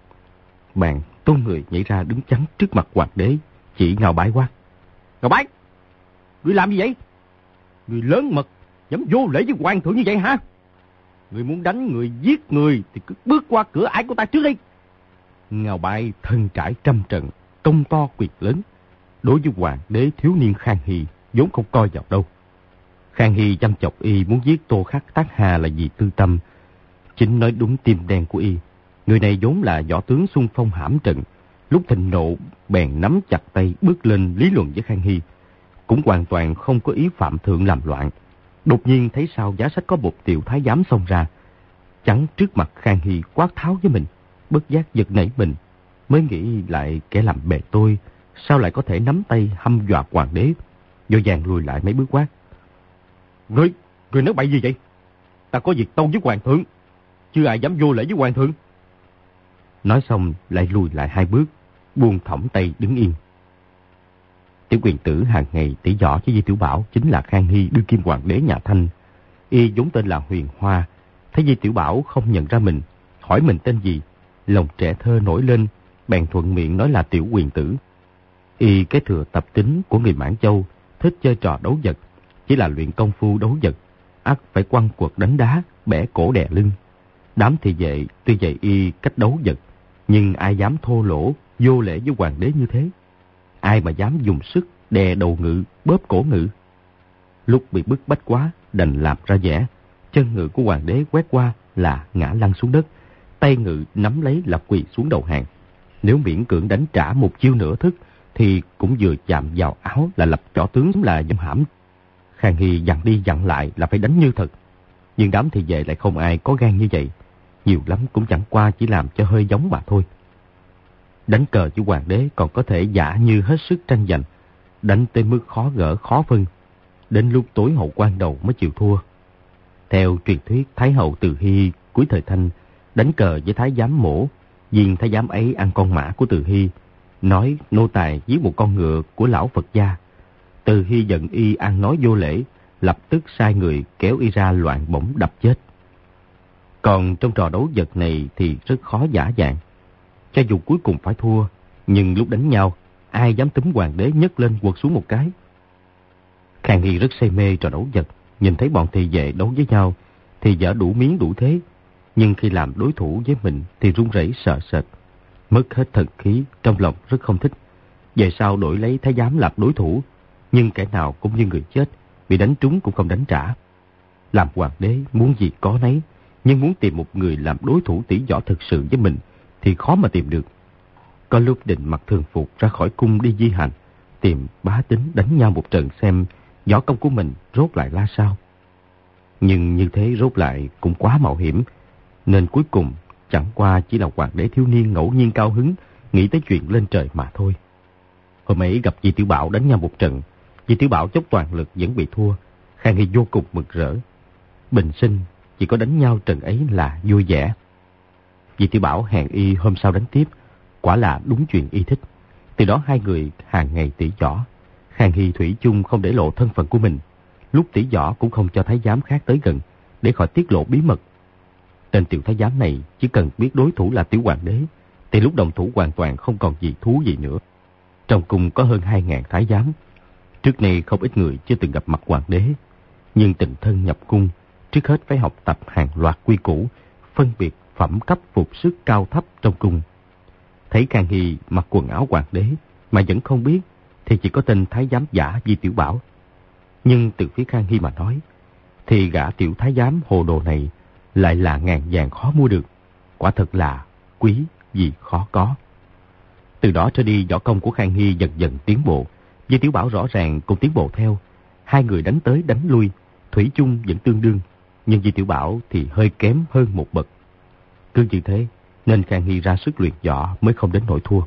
Bạn tôn người nhảy ra đứng chắn trước mặt hoàng đế, chỉ Ngao Bái quát:
Ngao Bái, ngươi làm gì vậy? Ngươi lớn mật, dám vô lễ với hoàng thượng như vậy hả? Ngươi muốn đánh người giết người thì cứ bước qua cửa ải của ta trước đi.
Ngao Bái thân trải trăm trận, công to quyền lớn, đối với hoàng đế thiếu niên Khang Hy vốn không coi vào đâu. Khang Hy chăm chọc y muốn giết Tô Khắc Tác Hà là vì tư tâm. Chính nói đúng tim đen của y. Người này vốn là võ tướng xung phong hãm trận, lúc thịnh nộ bèn nắm chặt tay bước lên lý luận với Khang Hy, cũng hoàn toàn không có ý phạm thượng làm loạn. Đột nhiên thấy sau giá sách có một tiểu thái giám xông ra, chắn trước mặt Khang Hy quát tháo với mình, bất giác giật nảy mình, mới nghĩ lại kẻ làm bè tôi sao lại có thể nắm tay hăm dọa hoàng đế, vội vàng lùi lại mấy bước quát:
Ngươi, ngươi nói bậy gì vậy? Ta có việc tâu với hoàng thượng, chưa ai dám vô lễ với hoàng thượng.
Nói xong lại lùi lại hai bước, buông thõng tay đứng yên. Tiểu Quyền Tử hàng ngày tỉ võ với Di Tiểu Bảo chính là Khang Hy đương kim hoàng đế nhà Thanh. Y vốn tên là Huyền Hoa, thấy Di Tiểu Bảo không nhận ra mình, hỏi mình tên gì, lòng trẻ thơ nổi lên, bèn thuận miệng nói là Tiểu Quyền Tử. Y kế thừa tập tính của người Mãn Châu, thích chơi trò đấu vật, chỉ là luyện công phu đấu vật, ắt phải quăng quật đánh đá, bẻ cổ đè lưng. Đám thị vệ tuy dạy y cách đấu vật, nhưng ai dám thô lỗ, vô lễ với hoàng đế như thế? Ai mà dám dùng sức đè đầu ngự, bóp cổ ngự? Lúc bị bức bách quá, đành làm ra vẻ. Chân ngự của hoàng đế quét qua là ngã lăn xuống đất, tay ngự nắm lấy là quỳ xuống đầu hàng. Nếu miễn cưỡng đánh trả một chiêu nửa thức, thì cũng vừa chạm vào áo là lập võ tướng là dâm hãm. Khang Hy dặn đi dặn lại là phải đánh như thật, nhưng đám thị vệ lại không ai có gan như vậy, nhiều lắm cũng chẳng qua chỉ làm cho hơi giống mà thôi. Đánh cờ với hoàng đế còn có thể giả như hết sức tranh giành, đánh tới mức khó gỡ khó phân, đến lúc tối hậu quan đầu mới chịu thua. Theo truyền thuyết, Thái hậu Từ Hy cuối thời Thanh đánh cờ với thái giám Mỗ, viên thái giám ấy ăn con mã của Từ Hy, nói nô tài giết một con ngựa của lão Phật gia. Từ Hy giận y ăn nói vô lễ, lập tức sai người kéo y ra loạn bổng đập chết. Còn trong trò đấu vật này thì rất khó giả dạng. Cho dù cuối cùng phải thua, nhưng lúc đánh nhau, ai dám túm hoàng đế nhấc lên quật xuống một cái. Khang Hy rất say mê trò đấu vật, nhìn thấy bọn thị vệ đấu với nhau thì dở đủ miếng đủ thế, nhưng khi làm đối thủ với mình thì run rẩy sợ sệt, mất hết thần khí, trong lòng rất không thích. Về sau đổi lấy thái giám làm đối thủ, nhưng kẻ nào cũng như người chết, bị đánh trúng cũng không đánh trả. Làm hoàng đế muốn gì có nấy, nhưng muốn tìm một người làm đối thủ tỷ võ thực sự với mình thì khó mà tìm được. Có lúc định mặc thường phục ra khỏi cung đi di hành, tìm bá tính đánh nhau một trận xem võ công của mình rốt lại ra sao. Nhưng như thế rốt lại cũng quá mạo hiểm, nên cuối cùng chẳng qua chỉ là hoàng đế thiếu niên ngẫu nhiên cao hứng, nghĩ tới chuyện lên trời mà thôi. Hôm ấy gặp Di Tiểu Bảo đánh nhau một trận, Di Tiểu Bảo dốc toàn lực vẫn bị thua. Khang Hy vô cùng mừng rỡ. Bình sinh chỉ có đánh nhau trận ấy là vui vẻ. Di Tiểu Bảo hẹn y hôm sau đánh tiếp, quả là đúng chuyện y thích. Từ đó hai người hàng ngày tỉ võ. Khang Hy thủy chung không để lộ thân phận của mình, lúc tỉ võ cũng không cho thái giám khác tới gần, để khỏi tiết lộ bí mật. Tên tiểu thái giám này chỉ cần biết đối thủ là tiểu hoàng đế, thì lúc đồng thủ hoàn toàn không còn gì thú gì nữa. Trong cung có hơn hai ngàn thái giám. Trước nay không ít người chưa từng gặp mặt hoàng đế, nhưng tình thân nhập cung, trước hết phải học tập hàng loạt quy củ, phân biệt phẩm cấp phục sức cao thấp trong cung. Thấy Khang Hy mặc quần áo hoàng đế mà vẫn không biết, thì chỉ có tên thái giám giả Di Tiểu Bảo. Nhưng từ phía Khang Hy mà nói, thì gã tiểu thái giám hồ đồ này lại là ngàn vàng khó mua được. Quả thật là quý vì khó có. Từ đó trở đi, võ công của Khang Hy dần dần tiến bộ. Di Tiểu Bảo rõ ràng cũng tiến bộ theo. Hai người đánh tới đánh lui, thủy chung vẫn tương đương, nhưng Di Tiểu Bảo thì hơi kém hơn một bậc. Cứ như thế nên Khang Hy ra sức luyện võ mới không đến nỗi thua.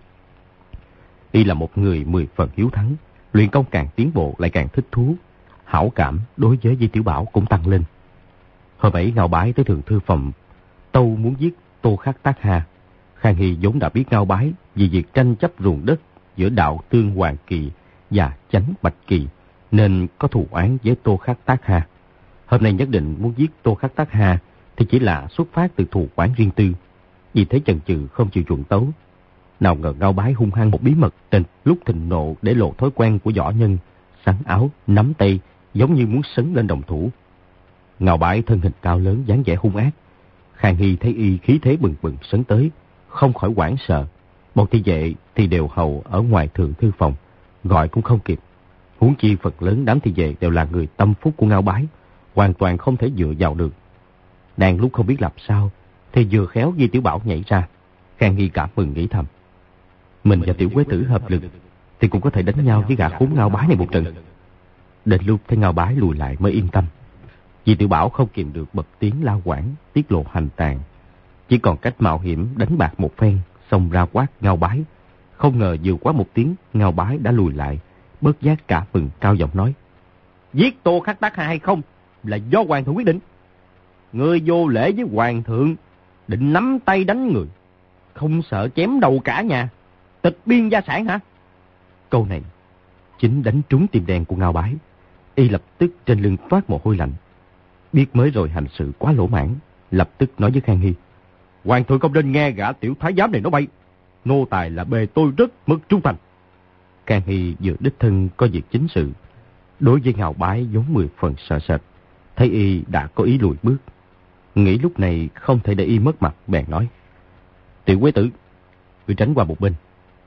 Y là một người mười phần hiếu thắng, luyện công càng tiến bộ lại càng thích thú. Hảo cảm đối với Di Tiểu Bảo cũng tăng lên. Hôm ấy Ngao Bái tới thượng thư phòng tâu muốn giết Tô Khắc Tác Hà. Khang Hy vốn đã biết Ngao Bái vì việc tranh chấp ruộng đất giữa đạo Tương Hoàng Kỳ và Chánh Bạch Kỳ, nên có thù oán với Tô Khắc Tác Hà. Hôm nay nhất định muốn giết Tô Khắc Tác Hà thì chỉ là xuất phát từ thù oán riêng tư, vì thế chần chừ không chịu chuộng tấu. Nào ngờ Ngao Bái hung hăng một bí mật trên lúc thịnh nộ để lộ thói quen của võ nhân, sắn áo, nắm tay, giống như muốn sấn lên đồng thủ. Ngao Bái thân hình cao lớn, dáng vẻ hung ác. Khang Hy thấy y khí thế bừng bừng sấn tới, không khỏi hoảng sợ. Bọn thị vệ thì đều hầu ở ngoài thượng thư phòng, gọi cũng không kịp. Huống chi phần lớn đám thị vệ đều là người tâm phúc của Ngao Bái, hoàn toàn không thể dựa vào được. Đang lúc không biết làm sao, thì vừa khéo Di Tiểu Bảo nhảy ra. Khang Hy cảm mừng nghĩ thầm, mình và Tiểu Quế Tử hợp lực thì cũng có thể đánh nhau với gã khốn Ngao Bái này một trận. Đến lúc thấy Ngao Bái lùi lại mới yên tâm. Di Tiểu Bảo không kìm được bật tiếng la quảng, tiết lộ hành tàn. Chỉ còn cách mạo hiểm đánh bạc một phen, xông ra quát Ngao Bái. Không ngờ vừa quá một tiếng, Ngao Bái đã lùi lại, bớt giác cả mừng cao giọng nói: giết Tô Khắc Tác Hà hay không là do hoàng thượng quyết định. Ngươi vô lễ với hoàng thượng, định nắm tay đánh người, không sợ chém đầu cả nhà, tịch biên gia sản hả? Câu này chính đánh trúng tim đen của Ngao Bái. Y lập tức trên lưng toát mồ hôi lạnh. Biết mới rồi hành sự quá lỗ mãn, lập tức nói với Khang Hy: hoàng thượng không nên nghe gã tiểu thái giám này nói bậy. Nô tài là bề tôi rất mất trung thành. Khang Hy vừa đích thân có việc chính sự, đối với Ngao Bái vốn mười phần sợ sệt. Thấy y đã có ý lùi bước, nghĩ lúc này không thể để y mất mặt, bèn nói: Tiểu Quế Tử, ngươi tránh qua một bên.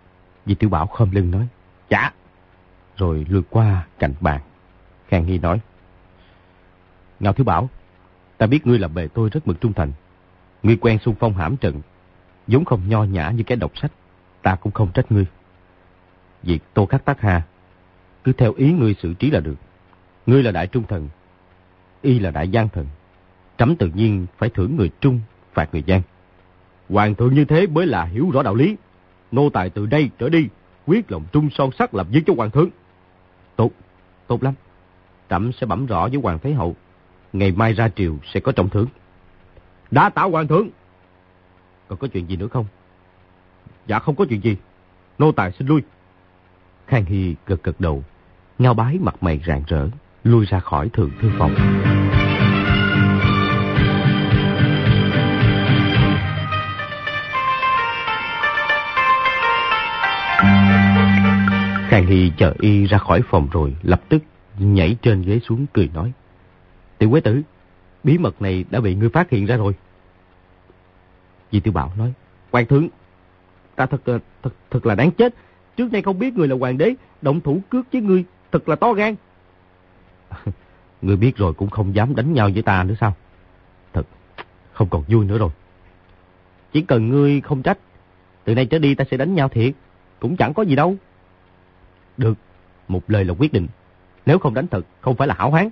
Di Tiểu Bảo khom lưng nói: dạ. Rồi lùi qua cạnh bàn. Khang Hy nói: Ngao Thiếu Bảo, ta biết ngươi là bề tôi rất mực trung thành. Ngươi quen xung phong hãm trận, vốn không nho nhã như kẻ đọc sách, ta cũng không trách ngươi. Việc Tô Khắc Tác Hà, cứ theo ý ngươi xử trí là được. Ngươi là đại trung thần, y là đại gian thần, trẫm tự nhiên phải thưởng người trung, phạt người gian. Hoàng thượng như thế mới là hiểu rõ đạo lý. Nô tài từ đây trở đi quyết lòng trung son sắt làm việc cho hoàng thượng. Tốt, tốt lắm. Trẫm sẽ bẩm rõ với hoàng thái hậu, ngày mai ra triều sẽ có trọng thưởng. Đã tạ hoàng thượng. Còn có chuyện gì nữa không? Dạ không có chuyện gì, nô tài xin lui. Khang Hy gật gật đầu. Ngao Bái mặt mày rạng rỡ, lui ra khỏi thượng thư phòng. Khang Hy chờ y ra khỏi phòng rồi lập tức nhảy trên ghế xuống cười nói: Tiểu Quế Tử, bí mật này đã bị ngươi phát hiện ra rồi. Di Tiểu Bảo nói: Hoàng thượng, ta thật, thật, thật là đáng chết. Trước nay không biết người là hoàng đế, động thủ cướp với ngươi, thật là to gan. Ngươi biết rồi cũng không dám đánh nhau với ta nữa sao? Thật, không còn vui nữa rồi. Chỉ cần ngươi không trách, từ nay trở đi ta sẽ đánh nhau thiệt, cũng chẳng có gì đâu. Được, một lời là quyết định. Nếu không đánh thật, không phải là hảo hán.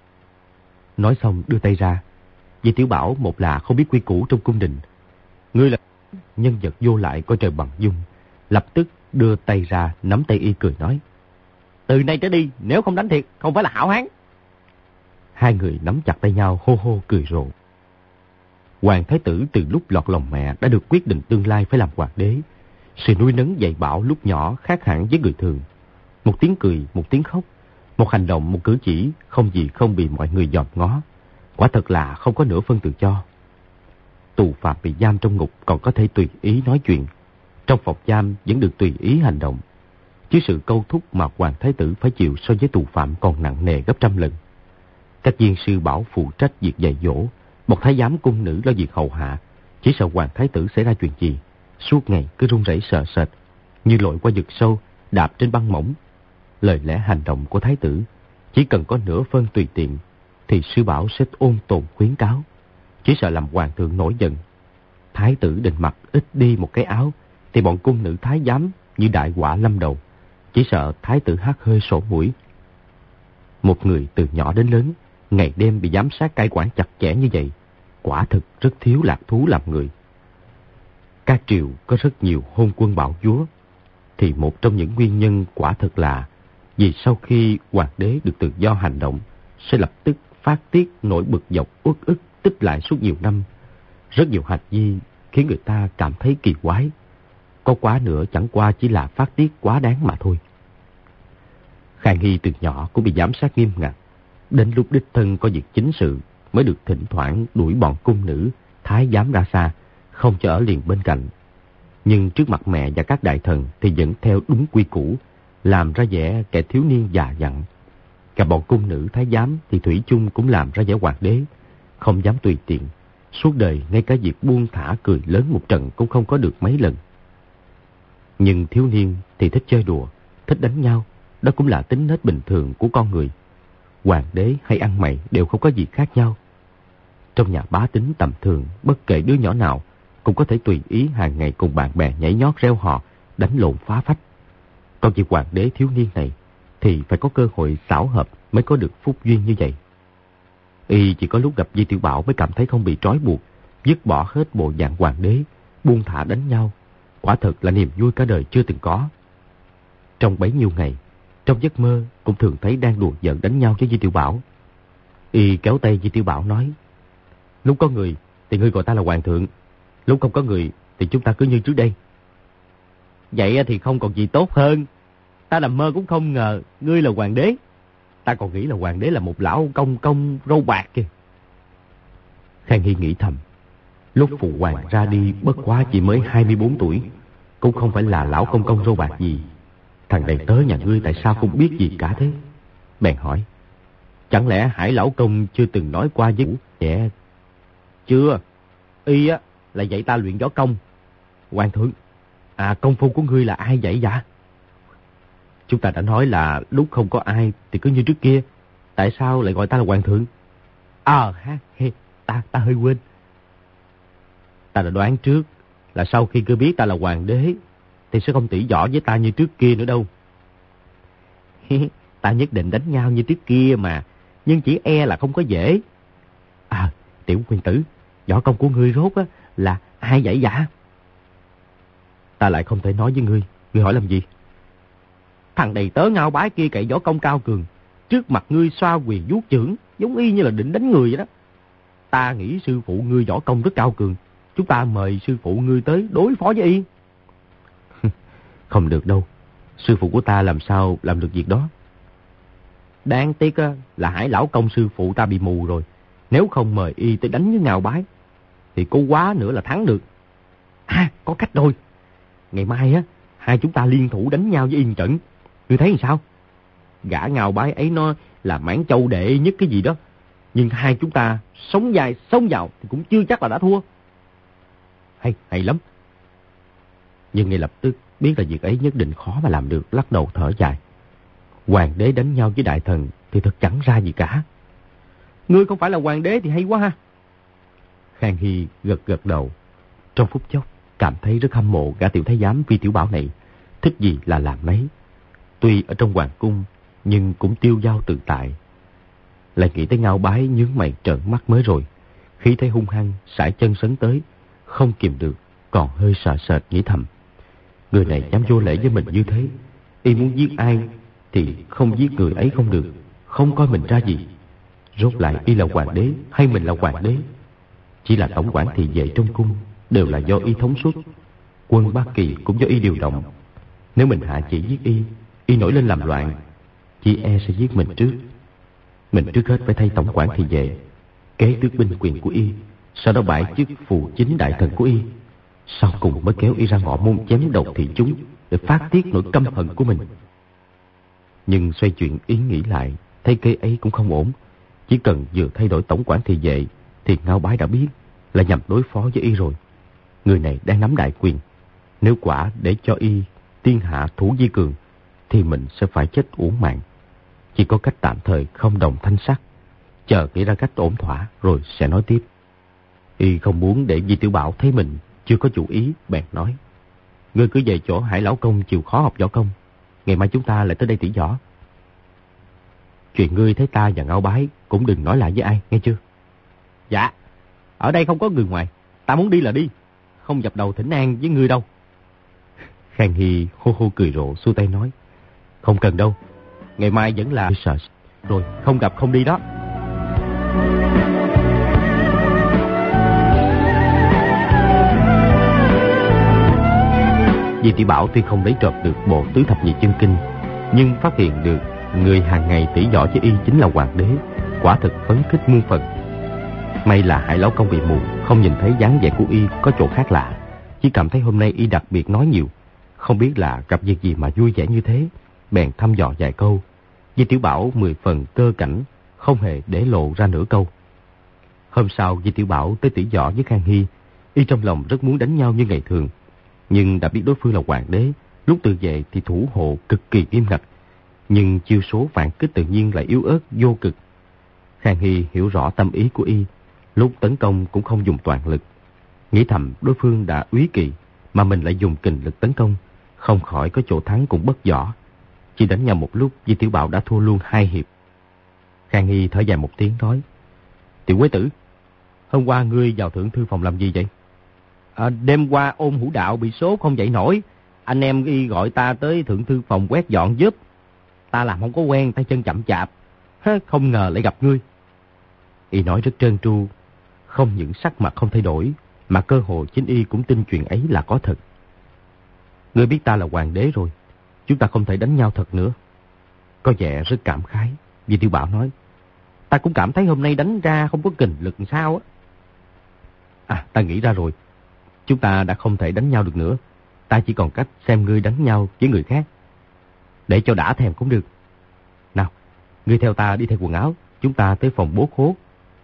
Nói xong đưa tay ra. Di Tiểu Bảo một là không biết quy củ trong cung đình. Ngươi là nhân vật vô lại coi trời bằng dung, lập tức đưa tay ra nắm tay y cười nói: Từ nay trở đi, nếu không đánh thiệt, không phải là hảo hán. Hai người nắm chặt tay nhau hô hô cười rộ. Hoàng thái tử từ lúc lọt lòng mẹ đã được quyết định tương lai phải làm hoàng đế. Sự nuôi nấng dạy bảo lúc nhỏ khác hẳn với người thường. Một tiếng cười, một tiếng khóc, một hành động, một cử chỉ không gì không bị mọi người dòm ngó. Quả thật là không có nửa phân tự do. Tù phạm bị giam trong ngục còn có thể tùy ý nói chuyện, trong phòng giam vẫn được tùy ý hành động. Chứ sự câu thúc mà hoàng thái tử phải chịu so với tù phạm còn nặng nề gấp trăm lần. Các viên sư bảo phụ trách việc dạy dỗ, một thái giám cung nữ lo việc hầu hạ, chỉ sợ hoàng thái tử xảy ra chuyện gì, suốt ngày cứ run rẩy sợ sệt, như lội qua vực sâu, đạp trên băng mỏng. Lời lẽ hành động của thái tử chỉ cần có nửa phân tùy tiện thì sư bảo sẽ ôn tồn khuyến cáo, chỉ sợ làm hoàng thượng nổi giận. Thái tử định mặc ít đi một cái áo thì bọn cung nữ thái giám như đại họa lâm đầu, chỉ sợ thái tử hắt hơi sổ mũi. Một người từ nhỏ đến lớn ngày đêm bị giám sát cai quản chặt chẽ như vậy, quả thực rất thiếu lạc thú làm người. Các triều có rất nhiều hôn quân bạo vúa, thì một trong những nguyên nhân quả thực là vì sau khi hoàng đế được tự do hành động sẽ lập tức phát tiết nỗi bực dọc uất ức tích lại suốt nhiều năm. Rất nhiều hành vi khiến người ta cảm thấy kỳ quái, có quá nữa chẳng qua chỉ là phát tiết quá đáng mà thôi. Khang Hy từ nhỏ cũng bị giám sát nghiêm ngặt, đến lúc đích thân có việc chính sự mới được thỉnh thoảng đuổi bọn cung nữ thái giám ra xa, không cho ở liền bên cạnh. Nhưng trước mặt mẹ và các đại thần thì vẫn theo đúng quy củ, làm ra vẻ kẻ thiếu niên già dặn. Cả bọn cung nữ thái giám thì thủy chung cũng làm ra vẻ hoàng đế, không dám tùy tiện. Suốt đời ngay cả việc buông thả cười lớn một trận cũng không có được mấy lần. Nhưng thiếu niên thì thích chơi đùa, thích đánh nhau, đó cũng là tính nết bình thường của con người. Hoàng đế hay ăn mày đều không có gì khác nhau. Trong nhà bá tính tầm thường, bất kể đứa nhỏ nào cũng có thể tùy ý hàng ngày cùng bạn bè nhảy nhót reo hò, đánh lộn phá phách. Còn việc hoàng đế thiếu niên này thì phải có cơ hội xảo hợp mới có được phúc duyên như vậy. Y chỉ có lúc gặp Di Tiểu Bảo mới cảm thấy không bị trói buộc, dứt bỏ hết bộ dạng hoàng đế, buông thả đánh nhau. Quả thật là niềm vui cả đời chưa từng có. Trong bấy nhiêu ngày, trong giấc mơ cũng thường thấy đang đùa giỡn đánh nhau với Di Tiểu Bảo. Y kéo tay Di Tiểu Bảo nói: Lúc có người thì ngươi gọi ta là hoàng thượng, lúc không có người thì chúng ta cứ như trước đây. Vậy thì không còn gì tốt hơn. Ta nằm mơ cũng không ngờ ngươi là hoàng đế. Ta còn nghĩ là hoàng đế là một lão công công râu bạc kìa. Khang Hy nghĩ thầm, lúc phụ hoàng ra đi bất quá chỉ mới hai mươi bốn tuổi, cũng không phải là lão công công râu bạc gì. Thằng đầy tớ nhà ngươi tại sao không biết gì cả thế? Bèn hỏi, chẳng lẽ Hải lão công chưa từng nói qua với trẻ? Chưa, y á là dạy ta luyện võ công. Hoàng thượng, à công phu của ngươi là ai dạy dạ? Chúng ta đã nói là lúc không có ai thì cứ như trước kia, tại sao lại gọi ta là hoàng thượng? Ờ ha, à, ta ta hơi quên. Ta đã đoán trước là sau khi cứ biết ta là hoàng đế thì sẽ không tỉ võ với ta như trước kia nữa đâu. Ta nhất định đánh nhau như trước kia mà, nhưng chỉ e là không có dễ. À, Tiểu Nguyên Tử, võ công của ngươi rốt á là ai dạy dạ? Ta lại không thể nói với ngươi, ngươi hỏi làm gì? Thằng đầy tớ ngao bái kia cậy võ công cao cường, trước mặt ngươi xoa quyền vuốt chưởng, giống y như là định đánh người vậy đó. Ta nghĩ sư phụ ngươi võ công rất cao cường, chúng ta mời sư phụ ngươi tới đối phó với y. Không được đâu, sư phụ của ta làm sao làm được việc đó.
Đáng tiếc á, là Hải lão công sư phụ ta bị mù rồi. Nếu không mời y tới đánh với Ngao Bái thì có quá nữa là thắng được. À, có cách rồi. Ngày mai á, hai chúng ta liên thủ đánh nhau với Yên Trận. Ngươi thấy làm sao? Gã Ngao Bái ấy nó là Mãn Châu đệ nhất cái gì đó. Nhưng hai chúng ta sống dài sống vào thì cũng chưa chắc là đã thua. Hay, hay lắm. Nhưng ngay lập tức biết là việc ấy nhất định khó mà làm được, lắc đầu thở dài. Hoàng đế đánh nhau với đại thần thì thật chẳng ra gì cả. Ngươi không phải là hoàng đế thì hay quá ha. Khang Hy gật gật đầu. Trong phút chốc cảm thấy rất hâm mộ gã tiểu thái giám Vi Tiểu Bảo này. Thích gì là làm nấy. Tuy ở trong hoàng cung nhưng cũng tiêu dao tự tại. Lại nghĩ tới Ngao Bái nhướng mày trợn mắt mới rồi. Khi thấy hung hăng sải chân sấn tới, không kìm được, còn hơi sợ sệt nghĩ thầm. Người này dám vô lễ với mình như thế. Y muốn giết ai thì không giết người ấy không được, không coi mình ra gì. Rốt lại y là hoàng đế hay mình là hoàng đế? Chỉ là tổng quản thị vệ trong cung đều là do y thống suất. Quân Bát Kỳ cũng do y điều động. Nếu mình hạ chỉ giết y, y nổi lên làm loạn, chỉ e sẽ giết mình trước. Mình trước hết phải thay tổng quản thị vệ, kế tước binh quyền của y, sau đó bãi chức phù chính đại thần của y, sau cùng mới kéo y ra ngõ môn chém đầu thị chúng để phát tiết nỗi căm hận của mình. Nhưng xoay chuyện ý nghĩ lại, thấy kế ấy cũng không ổn. Chỉ cần vừa thay đổi tổng quản thị vệ thì Ngao Bái đã biết là nhằm đối phó với y rồi. Người này đang nắm đại quyền, nếu quả để cho y tiên hạ thủ vi cường thì mình sẽ phải chết uổng mạng. Chỉ có cách tạm thời không đồng thanh sắc, chờ nghĩ ra cách ổn thỏa rồi sẽ nói tiếp. Y không muốn để Vi Tiểu Bảo thấy mình chưa có chủ ý, bèn nói: Ngươi cứ về chỗ Hải lão công chịu khó học võ công, ngày mai chúng ta lại tới đây tỉ võ. Chuyện ngươi thấy ta và Ngao Bái cũng đừng nói lại với ai, nghe chưa? Dạ, ở đây không có người ngoài, ta muốn đi là đi, không dập đầu thỉnh an với ngươi đâu. Khang Hy hô hô cười rộ, xua tay nói: Không cần đâu, ngày mai vẫn là sợ rồi, không gặp không đi đó. Vi Tiểu Bảo tuy không lấy trộm được bộ tứ thập nhị chân kinh, nhưng phát hiện được người hàng ngày tỉ võ với y chính là hoàng đế, quả thực phấn khích muôn phần. May là Hải lão công bị mù, không nhìn thấy dáng vẻ của y có chỗ khác lạ, chỉ cảm thấy hôm nay y đặc biệt nói nhiều, không biết là gặp việc gì mà vui vẻ như thế, bèn thăm dò vài câu. Vi Tiểu Bảo mười phần cơ cảnh, không hề để lộ ra nửa câu. Hôm sau Vi Tiểu Bảo tới tỉ võ với Khang Hy, y trong lòng rất muốn đánh nhau như ngày thường, nhưng đã biết đối phương là hoàng đế, lúc tự vệ thì thủ hộ cực kỳ nghiêm ngặt, nhưng chiêu số phản kích tự nhiên lại yếu ớt vô cực. Khang Hy hiểu rõ tâm ý của y, lúc tấn công cũng không dùng toàn lực, nghĩ thầm đối phương đã úy kỳ mà mình lại dùng kình lực tấn công, không khỏi có chỗ thắng cũng bất võ. Chỉ đánh nhau một lúc, Vi Tiểu Bảo đã thua luôn hai hiệp. Khang Hy thở dài một tiếng nói: Tiểu quế tử, hôm qua ngươi vào thượng thư phòng làm gì vậy? À, đêm qua ôn hữu đạo bị sốt không dậy nổi, anh em y gọi ta tới thượng thư phòng quét dọn giúp. Ta làm không có quen, tay chân chậm chạp, không ngờ lại gặp ngươi. Y nói rất trơn tru, không những sắc mặt không thay đổi, mà cơ hồ chính y cũng tin chuyện ấy là có thật. Ngươi biết ta là hoàng đế rồi, chúng ta không thể đánh nhau thật nữa. Có vẻ rất cảm khái, Vi Tiểu Bảo nói: Ta cũng cảm thấy hôm nay đánh ra không có kình lực sao á. À, ta nghĩ ra rồi, chúng ta đã không thể đánh nhau được nữa. Ta chỉ còn cách xem ngươi đánh nhau với người khác, để cho đã thèm cũng được. Nào, ngươi theo ta đi thay quần áo, chúng ta tới phòng bố khố.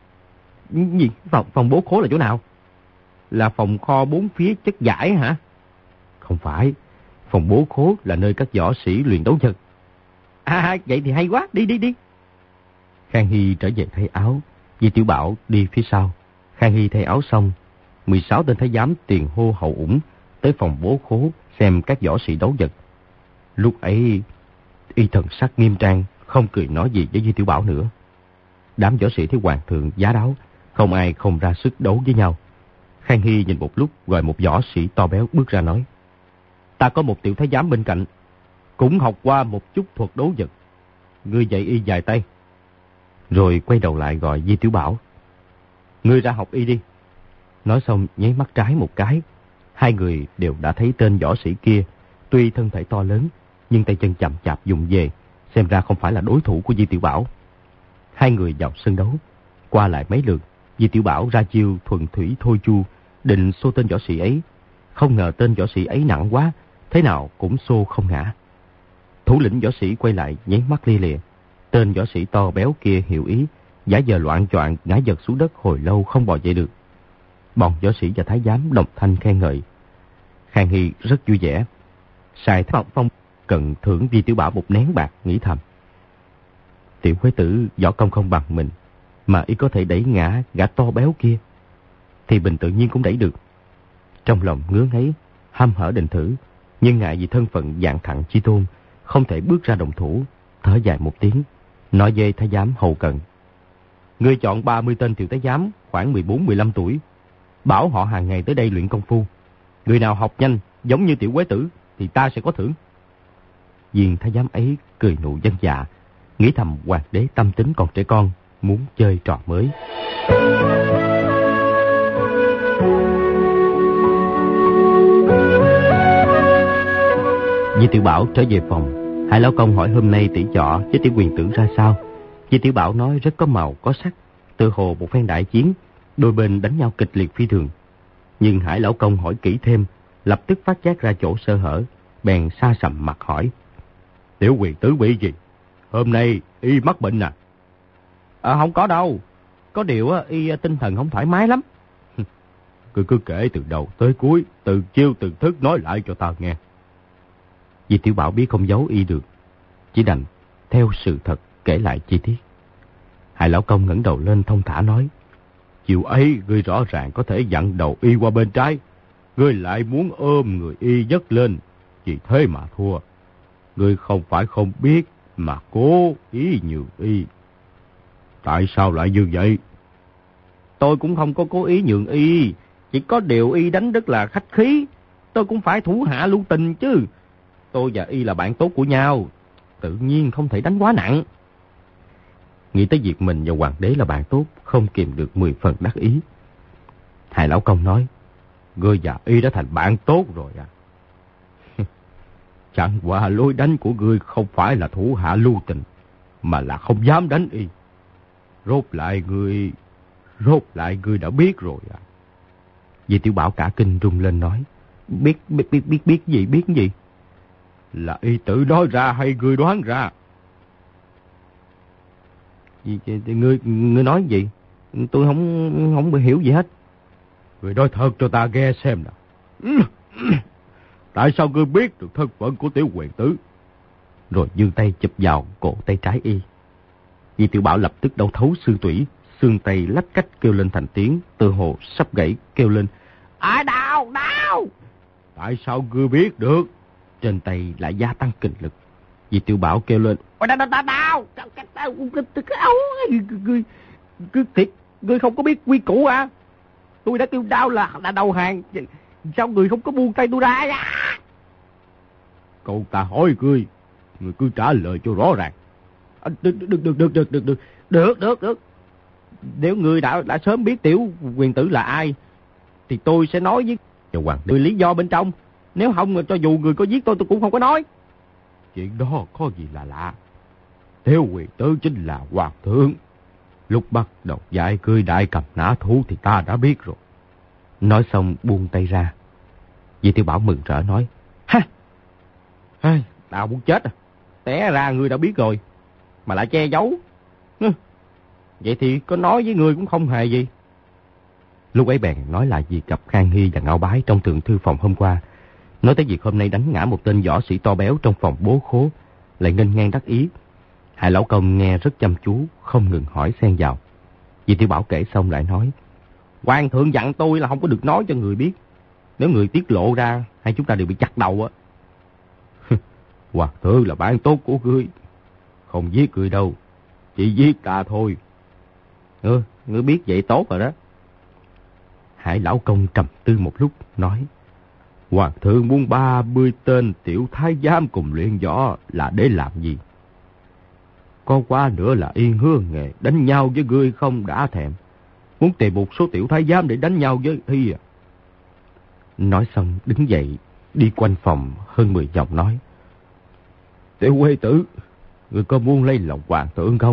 Gì? Phòng, phòng bố khố là chỗ nào? Là phòng kho bốn phía chất giải hả? Không phải, phòng bố khố là nơi các võ sĩ luyện đấu vật. À, vậy thì hay quá, đi đi đi. Khang Hy trở về thay áo, Vi Tiểu Bảo đi phía sau. Khang Hy thay áo xong, mười sáu tên thái giám tiền hô hậu ủng tới phòng bố khố xem các võ sĩ đấu vật. Lúc ấy, y thần sắc nghiêm trang, không cười nói gì với Vi Tiểu Bảo nữa. Đám võ sĩ thấy hoàng thượng giá đáo, không ai không ra sức đấu với nhau. Khang Hy nhìn một lúc, gọi một võ sĩ to béo bước ra nói: Ta có một tiểu thái giám bên cạnh, cũng học qua một chút thuật đấu vật, ngươi dạy y vài tay. Rồi quay đầu lại gọi Vi Tiểu Bảo: Ngươi ra học y đi. Nói xong nháy mắt trái một cái, hai người đều đã thấy tên võ sĩ kia, tuy thân thể to lớn nhưng tay chân chậm chạp dùng về,
xem ra không phải là đối thủ của Di Tiểu Bảo. Hai người vào sân đấu, qua lại mấy lượt, Di Tiểu Bảo ra chiêu thuần thủy thôi chu, định xô tên võ sĩ ấy. Không ngờ tên võ sĩ ấy nặng quá, thế nào cũng xô không ngã. Thủ lĩnh võ sĩ quay lại nháy mắt lia lịa. Tên võ sĩ to béo kia hiểu ý, giả vờ loạn choạng ngã giật xuống đất hồi lâu không bò dậy được. Bọn võ sĩ và thái giám đồng thanh khen ngợi. Khang Hy rất vui vẻ, sai Thái Phong cận thưởng Di Tiểu Bảo một nén bạc, nghĩ thầm: tiểu quái tử võ công không bằng mình, mà y có thể đẩy ngã gã to béo kia, thì bình tự nhiên cũng đẩy được. Trong lòng ngứa ngáy, hăm hở định thử, nhưng ngại vì thân phận dạng thặng chi tôn, không thể bước ra đồng thủ, thở dài một tiếng, nói với thái giám hầu cận: ngươi chọn ba mươi tên tiểu thái giám khoảng mười bốn mười lăm tuổi, bảo họ hàng ngày tới đây luyện công phu. Người nào học nhanh giống như tiểu quái tử thì ta sẽ có thưởng. Viên thái giám ấy cười nụ dân dạ, nghĩ thầm hoàng đế tâm tính còn trẻ con, muốn chơi trò mới. Di Tiểu Bảo trở về phòng, Hải Lão Công hỏi hôm nay tỷ trọ với Tiểu Quyền Tử ra sao. Di Tiểu Bảo nói rất có màu có sắc, tự hồ một phen đại chiến, đôi bên đánh nhau kịch liệt phi thường. Nhưng Hải Lão Công hỏi kỹ thêm, lập tức phát giác ra chỗ sơ hở, bèn sa sầm mặt hỏi: Tiểu Quyền Tử bị gì? Hôm nay y mắc bệnh à? À, không có đâu, có điều y tinh thần không thoải mái lắm. Cứ cứ kể từ đầu tới cuối, từ chiêu từ thức nói lại cho ta nghe. Di Tiểu Bảo biết không giấu y được, chỉ đành theo sự thật kể lại chi tiết. Hải Lão Công ngẩng đầu lên thông thả nói: chiều ấy ngươi rõ ràng có thể dặn đầu y qua bên trái, ngươi lại muốn ôm người y dứt lên, vì thế mà thua. Ngươi không phải không biết mà cố ý nhường y. Tại sao lại như vậy? Tôi cũng không có cố ý nhường y, chỉ có điều y đánh rất là khách khí, tôi cũng phải thủ hạ lưu tình chứ. Tôi và y là bạn tốt của nhau, tự nhiên không thể đánh quá nặng. Nghĩ tới việc mình và hoàng đế là bạn tốt, không kìm được mười phần đắc ý. Hải Lão Công nói: ngươi và y đã thành bạn tốt rồi à? Chẳng qua lối đánh của ngươi không phải là thủ hạ lưu tình, mà là không dám đánh y. Rốt lại ngươi, rốt lại ngươi đã biết rồi à? Di Tiểu Bảo cả kinh rung lên nói: Biết, biết, biết, biết, biết gì, biết gì? Là y tự nói ra hay ngươi đoán ra? Gì, ngươi, ngươi nói gì? Tôi không, không hiểu gì hết. Ngươi nói thật cho ta nghe xem nào. Tại sao ngươi biết được thân phận của Tiểu Quyền Tử? Rồi giương tay chụp vào cổ tay trái y. Di Tiểu Bảo lập tức đau thấu xương tủy, xương tay lách cách kêu lên thành tiếng, tự hồ sắp gãy, kêu lên: À, đau, đau! Tại sao ngươi biết được? Trên tay lại gia tăng kình lực. Di Tiểu Bảo kêu lên: Ôi, đau, đau, đau, đau! Ngươi, ngươi thiệt, ngươi không có biết quy củ à? Tôi đã kêu đau là là đầu hàng, sao người không có buông tay tôi ra? Cậu ta hỏi ngươi, ngươi cứ trả lời cho rõ ràng. À, được, được, được, được, được, được, được, được, được, được. Nếu ngươi đã đã sớm biết Tiểu Quyền Tử là ai, thì tôi sẽ nói với nhà hoàng đế lý do bên trong. Nếu không, cho dù người có giết tôi, tôi cũng không có nói. Chuyện đó có gì là lạ. Tiểu Quyền Tử chính là hoàng thượng. Lúc bắt đầu dạy cưới đại cầm nã thú thì ta đã biết rồi. Nói xong buông tay ra. Di Tiểu Bảo mừng rỡ nói: Ha! Hey, tao muốn chết à. Té ra ngươi đã biết rồi, mà lại che giấu. Hừ. Vậy thì có nói với ngươi cũng không hề gì. Lúc ấy bèn nói lại việc gặp Khang Hy và Ngao Bái trong thượng thư phòng hôm qua. Nói tới việc hôm nay đánh ngã một tên võ sĩ to béo trong phòng bố khố, lại nghênh ngang đắc ý. Hải Lão Công nghe rất chăm chú, không ngừng hỏi xen vào. Di Tiểu Bảo kể xong lại nói: Hoàng thượng dặn tôi là không có được nói cho người biết. Nếu người tiết lộ ra, hai chúng ta đều bị chặt đầu á. Hoàng thượng là bạn tốt của ngươi, không giết người đâu, chỉ giết ta thôi. Ừ, ngươi biết vậy tốt rồi đó. Hải Lão Công trầm tư một lúc, nói: Hoàng thượng muốn ba mươi tên tiểu thái giám cùng luyện võ là để làm gì? Có qua nữa là yên hương nghề đánh nhau với ngươi không đã thèm, muốn tìm một số tiểu thái giám để đánh nhau với y à? Nói xong đứng dậy, đi quanh phòng hơn mười vòng nói: Tiểu Quê Tử,
Ngươi có muốn lấy lòng hoàng thượng không?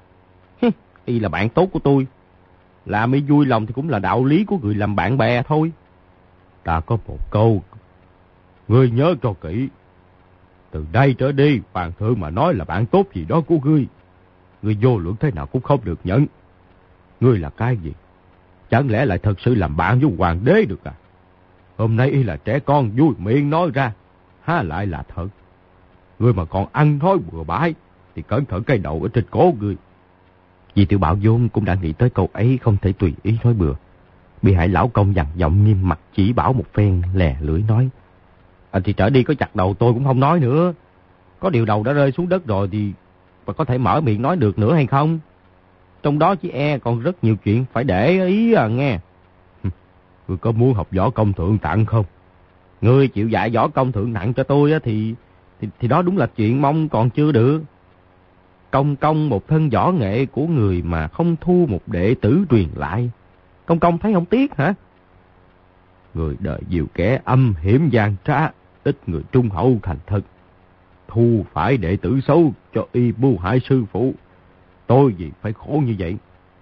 Y là bạn tốt của tôi. Làm y vui lòng thì cũng là đạo lý của người làm bạn bè thôi. Ta có một câu, ngươi nhớ cho kỹ. Từ đây trở đi, hoàng thượng mà nói là bạn tốt gì đó của ngươi, ngươi vô luận thế nào cũng không được nhận. Ngươi là cái gì? Chẳng lẽ lại thật sự làm bạn với hoàng đế được à? Hôm nay y là trẻ con vui miệng nói ra, há lại là thật. Ngươi mà còn ăn nói bừa bãi thì cẩn thận cây đầu ở trên cổ ngươi.
Vì Tiểu Bảo vốn cũng đã nghĩ tới câu ấy, không thể tùy ý nói bừa. Bị Hải lão công dằn giọng nghiêm mặt chỉ bảo một phen, lè lưỡi nói:
À, thì trở đi có chặt đầu tôi cũng không nói nữa. Có điều đầu đã rơi xuống đất rồi thì mà có thể mở miệng nói được nữa hay không? Trong đó chỉ e còn rất nhiều chuyện phải để ý à nghe. Ngươi có muốn học võ công thượng tặng không? Ngươi chịu dạy võ công thượng nặng cho tôi á thì, thì thì đó đúng là chuyện mong còn chưa được. Công công một thân võ nghệ của người mà không thu một đệ tử truyền lại, công công thấy không tiếc hả? Người đời nhiều kẻ âm hiểm gian trá, ít người trung hậu thành thật. Thu phải đệ tử xấu cho y mưu hại sư phụ, tôi gì phải khổ như vậy?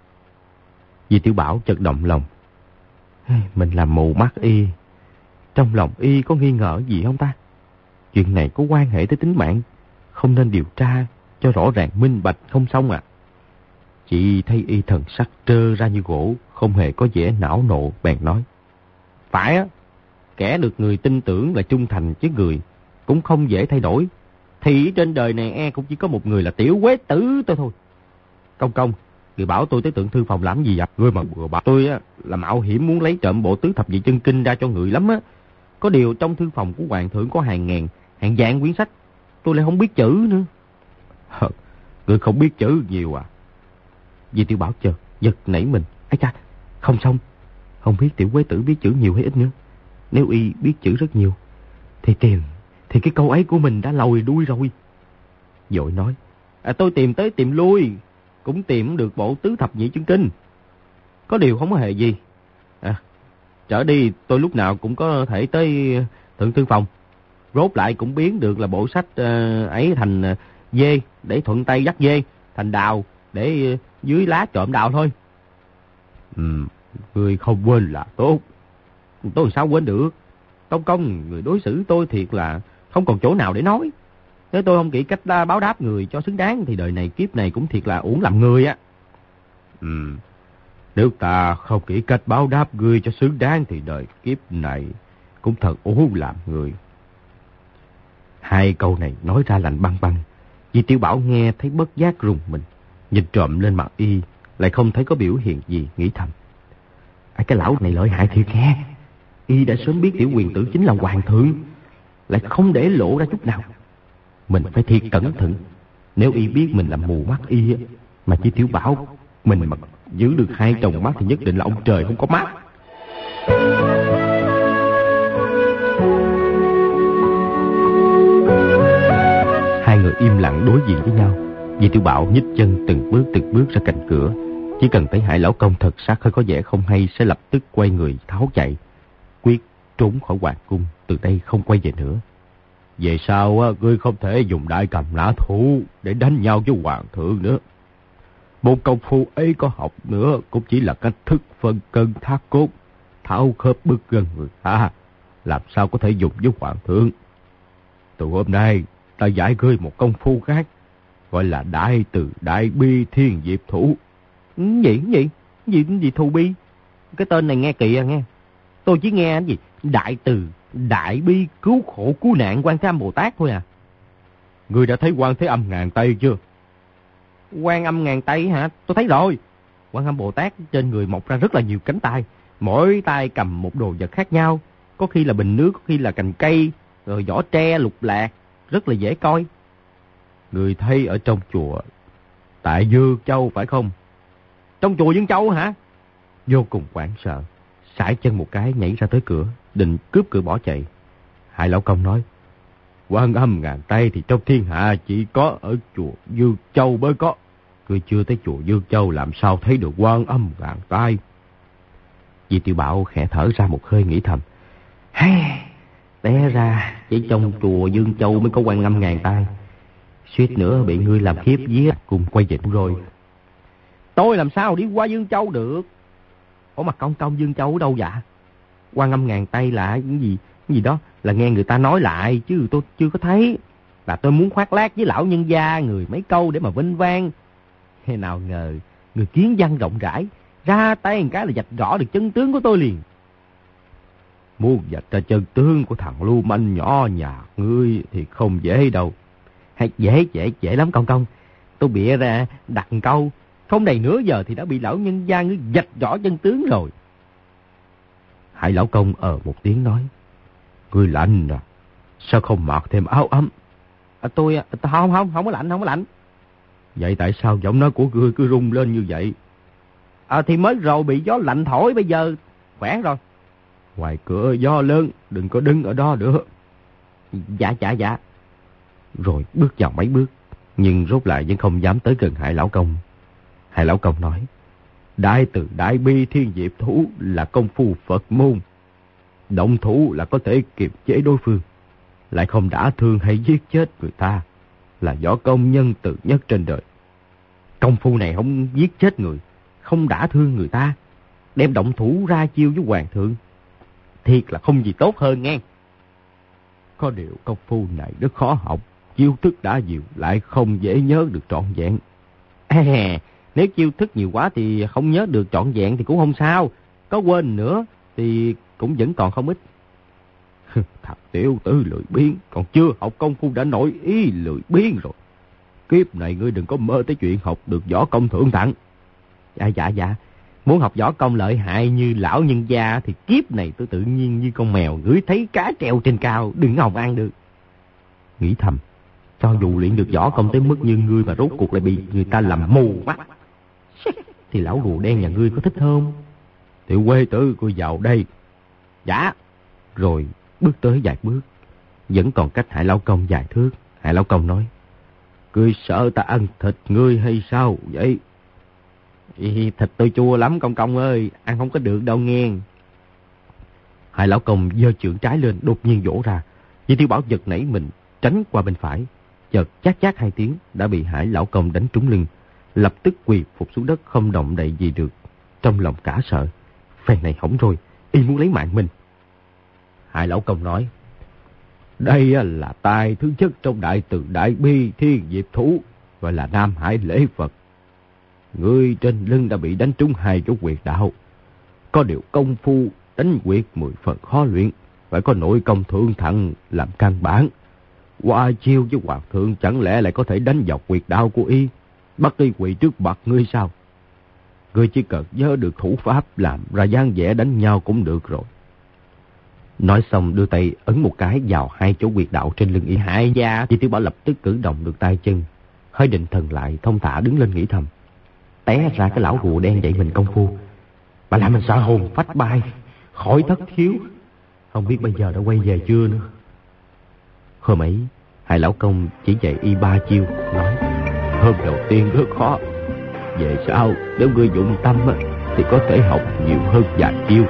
Vì Tiểu Bảo chợt động lòng. Mình làm mù mắt y, trong lòng y có nghi ngờ gì không ta? Chuyện này có quan hệ tới tính mạng, không nên điều tra cho rõ ràng minh bạch không xong à? Chị thấy y thần sắc trơ ra như gỗ, không hề có vẻ não nộ, bèn nói:
Phải á, kẻ được người tin tưởng là trung thành chứ người cũng không dễ thay đổi. Thì trên đời này e cũng chỉ có một người là Tiểu Quế Tử tôi thôi. Công công, người bảo tôi tới tượng thư phòng làm gì vậy? Người mà vừa bảo tôi á là mạo hiểm muốn lấy trộm bộ tứ thập nhị chân kinh ra cho người lắm á. Có điều trong thư phòng của hoàng thượng có hàng ngàn, hàng vạn quyển sách, tôi lại không biết chữ nữa.
Hờ, người không biết chữ nhiều à? Vì Tiểu Bảo chợt giật nảy mình. Ây cha, không xong, không biết Tiểu Quế Tử biết chữ nhiều hay ít nữa. Nếu y biết chữ rất nhiều thì tìm, thì cái câu ấy của mình đã lòi đuôi rồi. Vội nói:
À, tôi tìm tới tìm lui cũng tìm được bộ tứ thập nhị chân kinh. Có điều không có hề gì. À, trở đi tôi lúc nào cũng có thể tới thượng thư phòng, rốt lại cũng biến được là bộ sách uh, ấy thành uh, dê để thuận tay dắt dê, thành đào để uh, dưới lá trộm đào thôi.
Ừ, người không quên là tốt.
Tôi sao quên được? Công công, người đối xử tôi thiệt là không còn chỗ nào để nói. Nếu tôi không nghĩ cách báo đáp người cho xứng đáng thì đời này kiếp này cũng thiệt là uổng làm người á.
Ừ, nếu ta không nghĩ cách báo đáp người cho xứng đáng thì đời kiếp này cũng thật uổng làm người. Hai câu này nói ra lạnh băng băng. Vì Tiểu Bảo nghe thấy bất giác rùng mình, nhìn trộm lên mặt y, lại không thấy có biểu hiện gì, nghĩ thầm: À, cái lão này lợi hại thiệt nghe. Y đã sớm biết Tiểu Quyền Tử chính là hoàng thượng, lại không để lộ ra chút nào. Mình phải thiệt cẩn thận. Nếu y biết mình là mù mắt y, mà chỉ Tiểu Bảo mình mà giữ được hai tròng mắt thì nhất định là ông trời không có mắt. Hai người im lặng đối diện với nhau. Vì Tiểu Bảo nhích chân từng bước từng bước ra cạnh cửa. Chỉ cần thấy Hải lão công thật sắc hơi có vẻ không hay sẽ lập tức quay người tháo chạy, quyết trốn khỏi hoàng cung, từ đây không quay về nữa.
Về sau á, ngươi không thể dùng đại cầm nã thủ để đánh nhau với hoàng thượng nữa. Một công phu ấy có học nữa cũng chỉ là cách thức phân cân thác cốt, tháo khớp bức gân người ta, làm sao có thể dùng với hoàng thượng. Từ hôm nay ta dạy ngươi một công phu khác, gọi là đại từ đại bi thiên diệp thủ.
Gì gì gì gì thù bi? Cái tên này nghe kỳ à nghe. Tôi chỉ nghe cái gì đại từ đại bi cứu khổ cứu nạn Quan Thế Âm Bồ Tát thôi à.
Ngươi đã thấy Quan Thế Âm ngàn tay chưa?
Quan Âm ngàn tay hả? Tôi thấy rồi. Quan Âm Bồ Tát trên người mọc ra rất là nhiều cánh tay, mỗi tay cầm một đồ vật khác nhau, có khi là bình nước, có khi là cành cây, rồi vỏ tre lục lạc, rất là dễ coi.
Người thấy ở trong chùa tại Dương Châu phải không?
Trong chùa Dương Châu hả?
Vô cùng hoảng sợ, sải chân một cái nhảy ra tới cửa, định cướp cửa bỏ chạy. Hải lão công nói: Quan Âm ngàn tay thì trong thiên hạ chỉ có ở chùa Dương Châu mới có. Người chưa tới chùa Dương Châu làm sao thấy được Quan Âm ngàn tay?
Vì Tiểu Bảo khẽ thở ra một hơi, nghĩ thầm: Hey, té ra chỉ trong chùa Dương Châu mới có Quan Âm ngàn tay.
Suýt nữa bị ngươi làm khiếp giết cùng quay về rồi. Tôi làm sao đi qua Dương Châu được? Ủa mà công công Dương Châu ở đâu dạ? Quan Âm ngàn tay là cái gì? Cái gì đó là nghe người ta nói lại chứ tôi chưa có thấy. Là tôi muốn khoác lác với lão nhân gia người mấy câu để mà vinh vang. Hay nào ngờ người kiến văn rộng rãi, ra tay một cái là vạch rõ được chân tướng của tôi liền. Muốn vạch ra chân tướng của thằng lưu manh nhỏ nhà ngươi thì không dễ đâu. Hay dễ dễ dễ lắm công công. Tôi bịa ra đặt câu, không đầy nửa giờ thì đã bị lão nhân gia ngươi vạch rõ chân tướng rồi. Hải lão công ờ một tiếng nói, ngươi lạnh à, sao không mặc thêm áo ấm? À, tôi, tôi không không không có lạnh không có lạnh. Vậy tại sao giọng nói của ngươi cứ rung lên như vậy? À thì mới rồi bị gió lạnh thổi, bây giờ khỏe rồi. Ngoài cửa gió lớn, đừng có đứng ở đó nữa. Dạ dạ dạ. Rồi bước vào mấy bước, nhưng rốt lại vẫn không dám tới gần Hải lão công. Hải lão công nói, đại từ đại bi thiên diệp thú là công phu Phật môn. Động thủ là có thể kiềm chế đối phương, lại không đả thương hay giết chết người ta, là võ công nhân từ nhất trên đời. Công phu này không giết chết người, không đả thương người ta, đem động thủ ra chiêu với hoàng thượng, thiệt là không gì tốt hơn nghe. Có điều công phu này rất khó học, chiêu thức đã nhiều lại không dễ nhớ được trọn vẹn. À, nếu chiêu thức nhiều quá thì không nhớ được trọn vẹn thì cũng không sao, có quên nữa thì cũng vẫn còn không ít. Thật tiểu tử lười biếng, còn chưa học công phu đã nổi ý lười biếng rồi. Kiếp này ngươi đừng có mơ tới chuyện học được võ công thượng thặng. Dạ dạ dạ, muốn học võ công lợi hại như lão nhân gia thì kiếp này tôi tự nhiên như con mèo ngửi thấy cá treo trên cao, đừng hòng ăn được. Nghĩ thầm, cho dù luyện được võ công tới mức như ngươi mà rốt cuộc lại bị người ta làm mù mắt, thì lão rùa đen nhà ngươi có thích không? Tiểu quê tử cô vào đây. Dạ. Rồi bước tới vài bước, vẫn còn cách Hải lão công vài thước. Hải lão công nói, ngươi sợ ta ăn thịt ngươi hay sao vậy? Ý, thịt tôi chua lắm công công ơi, ăn không có được đâu nghe. Hải lão công giơ chưởng trái lên, đột nhiên vỗ ra. Di Tiểu Bảo giật nảy mình tránh qua bên phải, chợt chát chát hai tiếng đã bị Hải lão công đánh trúng lưng, lập tức quỳ phục xuống đất không động đậy gì được. Trong lòng cả sợ, phen này hỏng rồi, y muốn lấy mạng mình. Hải lão công nói, đây là tài thứ nhất trong đại từ đại bi thiên diệp thú, gọi là Nam Hải lễ Phật. Ngươi trên lưng đã bị đánh trúng hai chỗ huyệt đạo. Có điều công phu đánh huyệt mười phần khó luyện, phải có nội công thượng thặng làm căn bản. Qua chiêu với hoàng thượng chẳng lẽ lại có thể đánh dọc huyệt đạo của y, bắt y quỳ trước mặt ngươi sao? Ngươi chỉ cần nhớ được thủ pháp làm ra dáng vẻ đánh nhau cũng được rồi. Nói xong đưa tay ấn một cái vào hai chỗ huyệt đạo trên lưng y. Hải gia Di Tiểu Bảo lập tức cử động được tay chân, hơi định thần lại, thông thả đứng lên nghĩ thầm, té ra cái lão rùa đen dạy mình công phu, mà làm mình sợ hồn phách bay, khỏi thất thiếu, không biết bây giờ đã quay về chưa nữa. Hôm ấy Hải lão công chỉ dạy y ba chiêu, nói, hôm đầu tiên rất khó, về sau nếu ngươi dụng tâm thì có thể học nhiều hơn vài chiêu.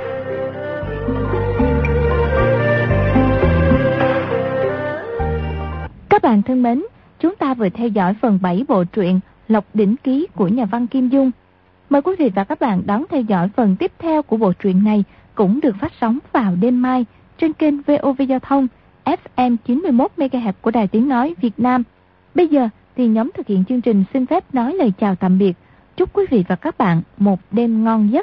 Các bạn thân mến, chúng ta vừa theo dõi phần bảy bộ truyện Lộc Đỉnh Ký của nhà văn Kim Dung. Mời quý vị và các bạn đón theo dõi phần tiếp theo của bộ truyện này, cũng được phát sóng vào đêm mai trên kênh vê o vê Giao thông ép em chín mươi mốt mê ga héc của Đài Tiếng Nói Việt Nam. Bây giờ thì nhóm thực hiện chương trình xin phép nói lời chào tạm biệt. Chúc quý vị và các bạn một đêm ngon giấc.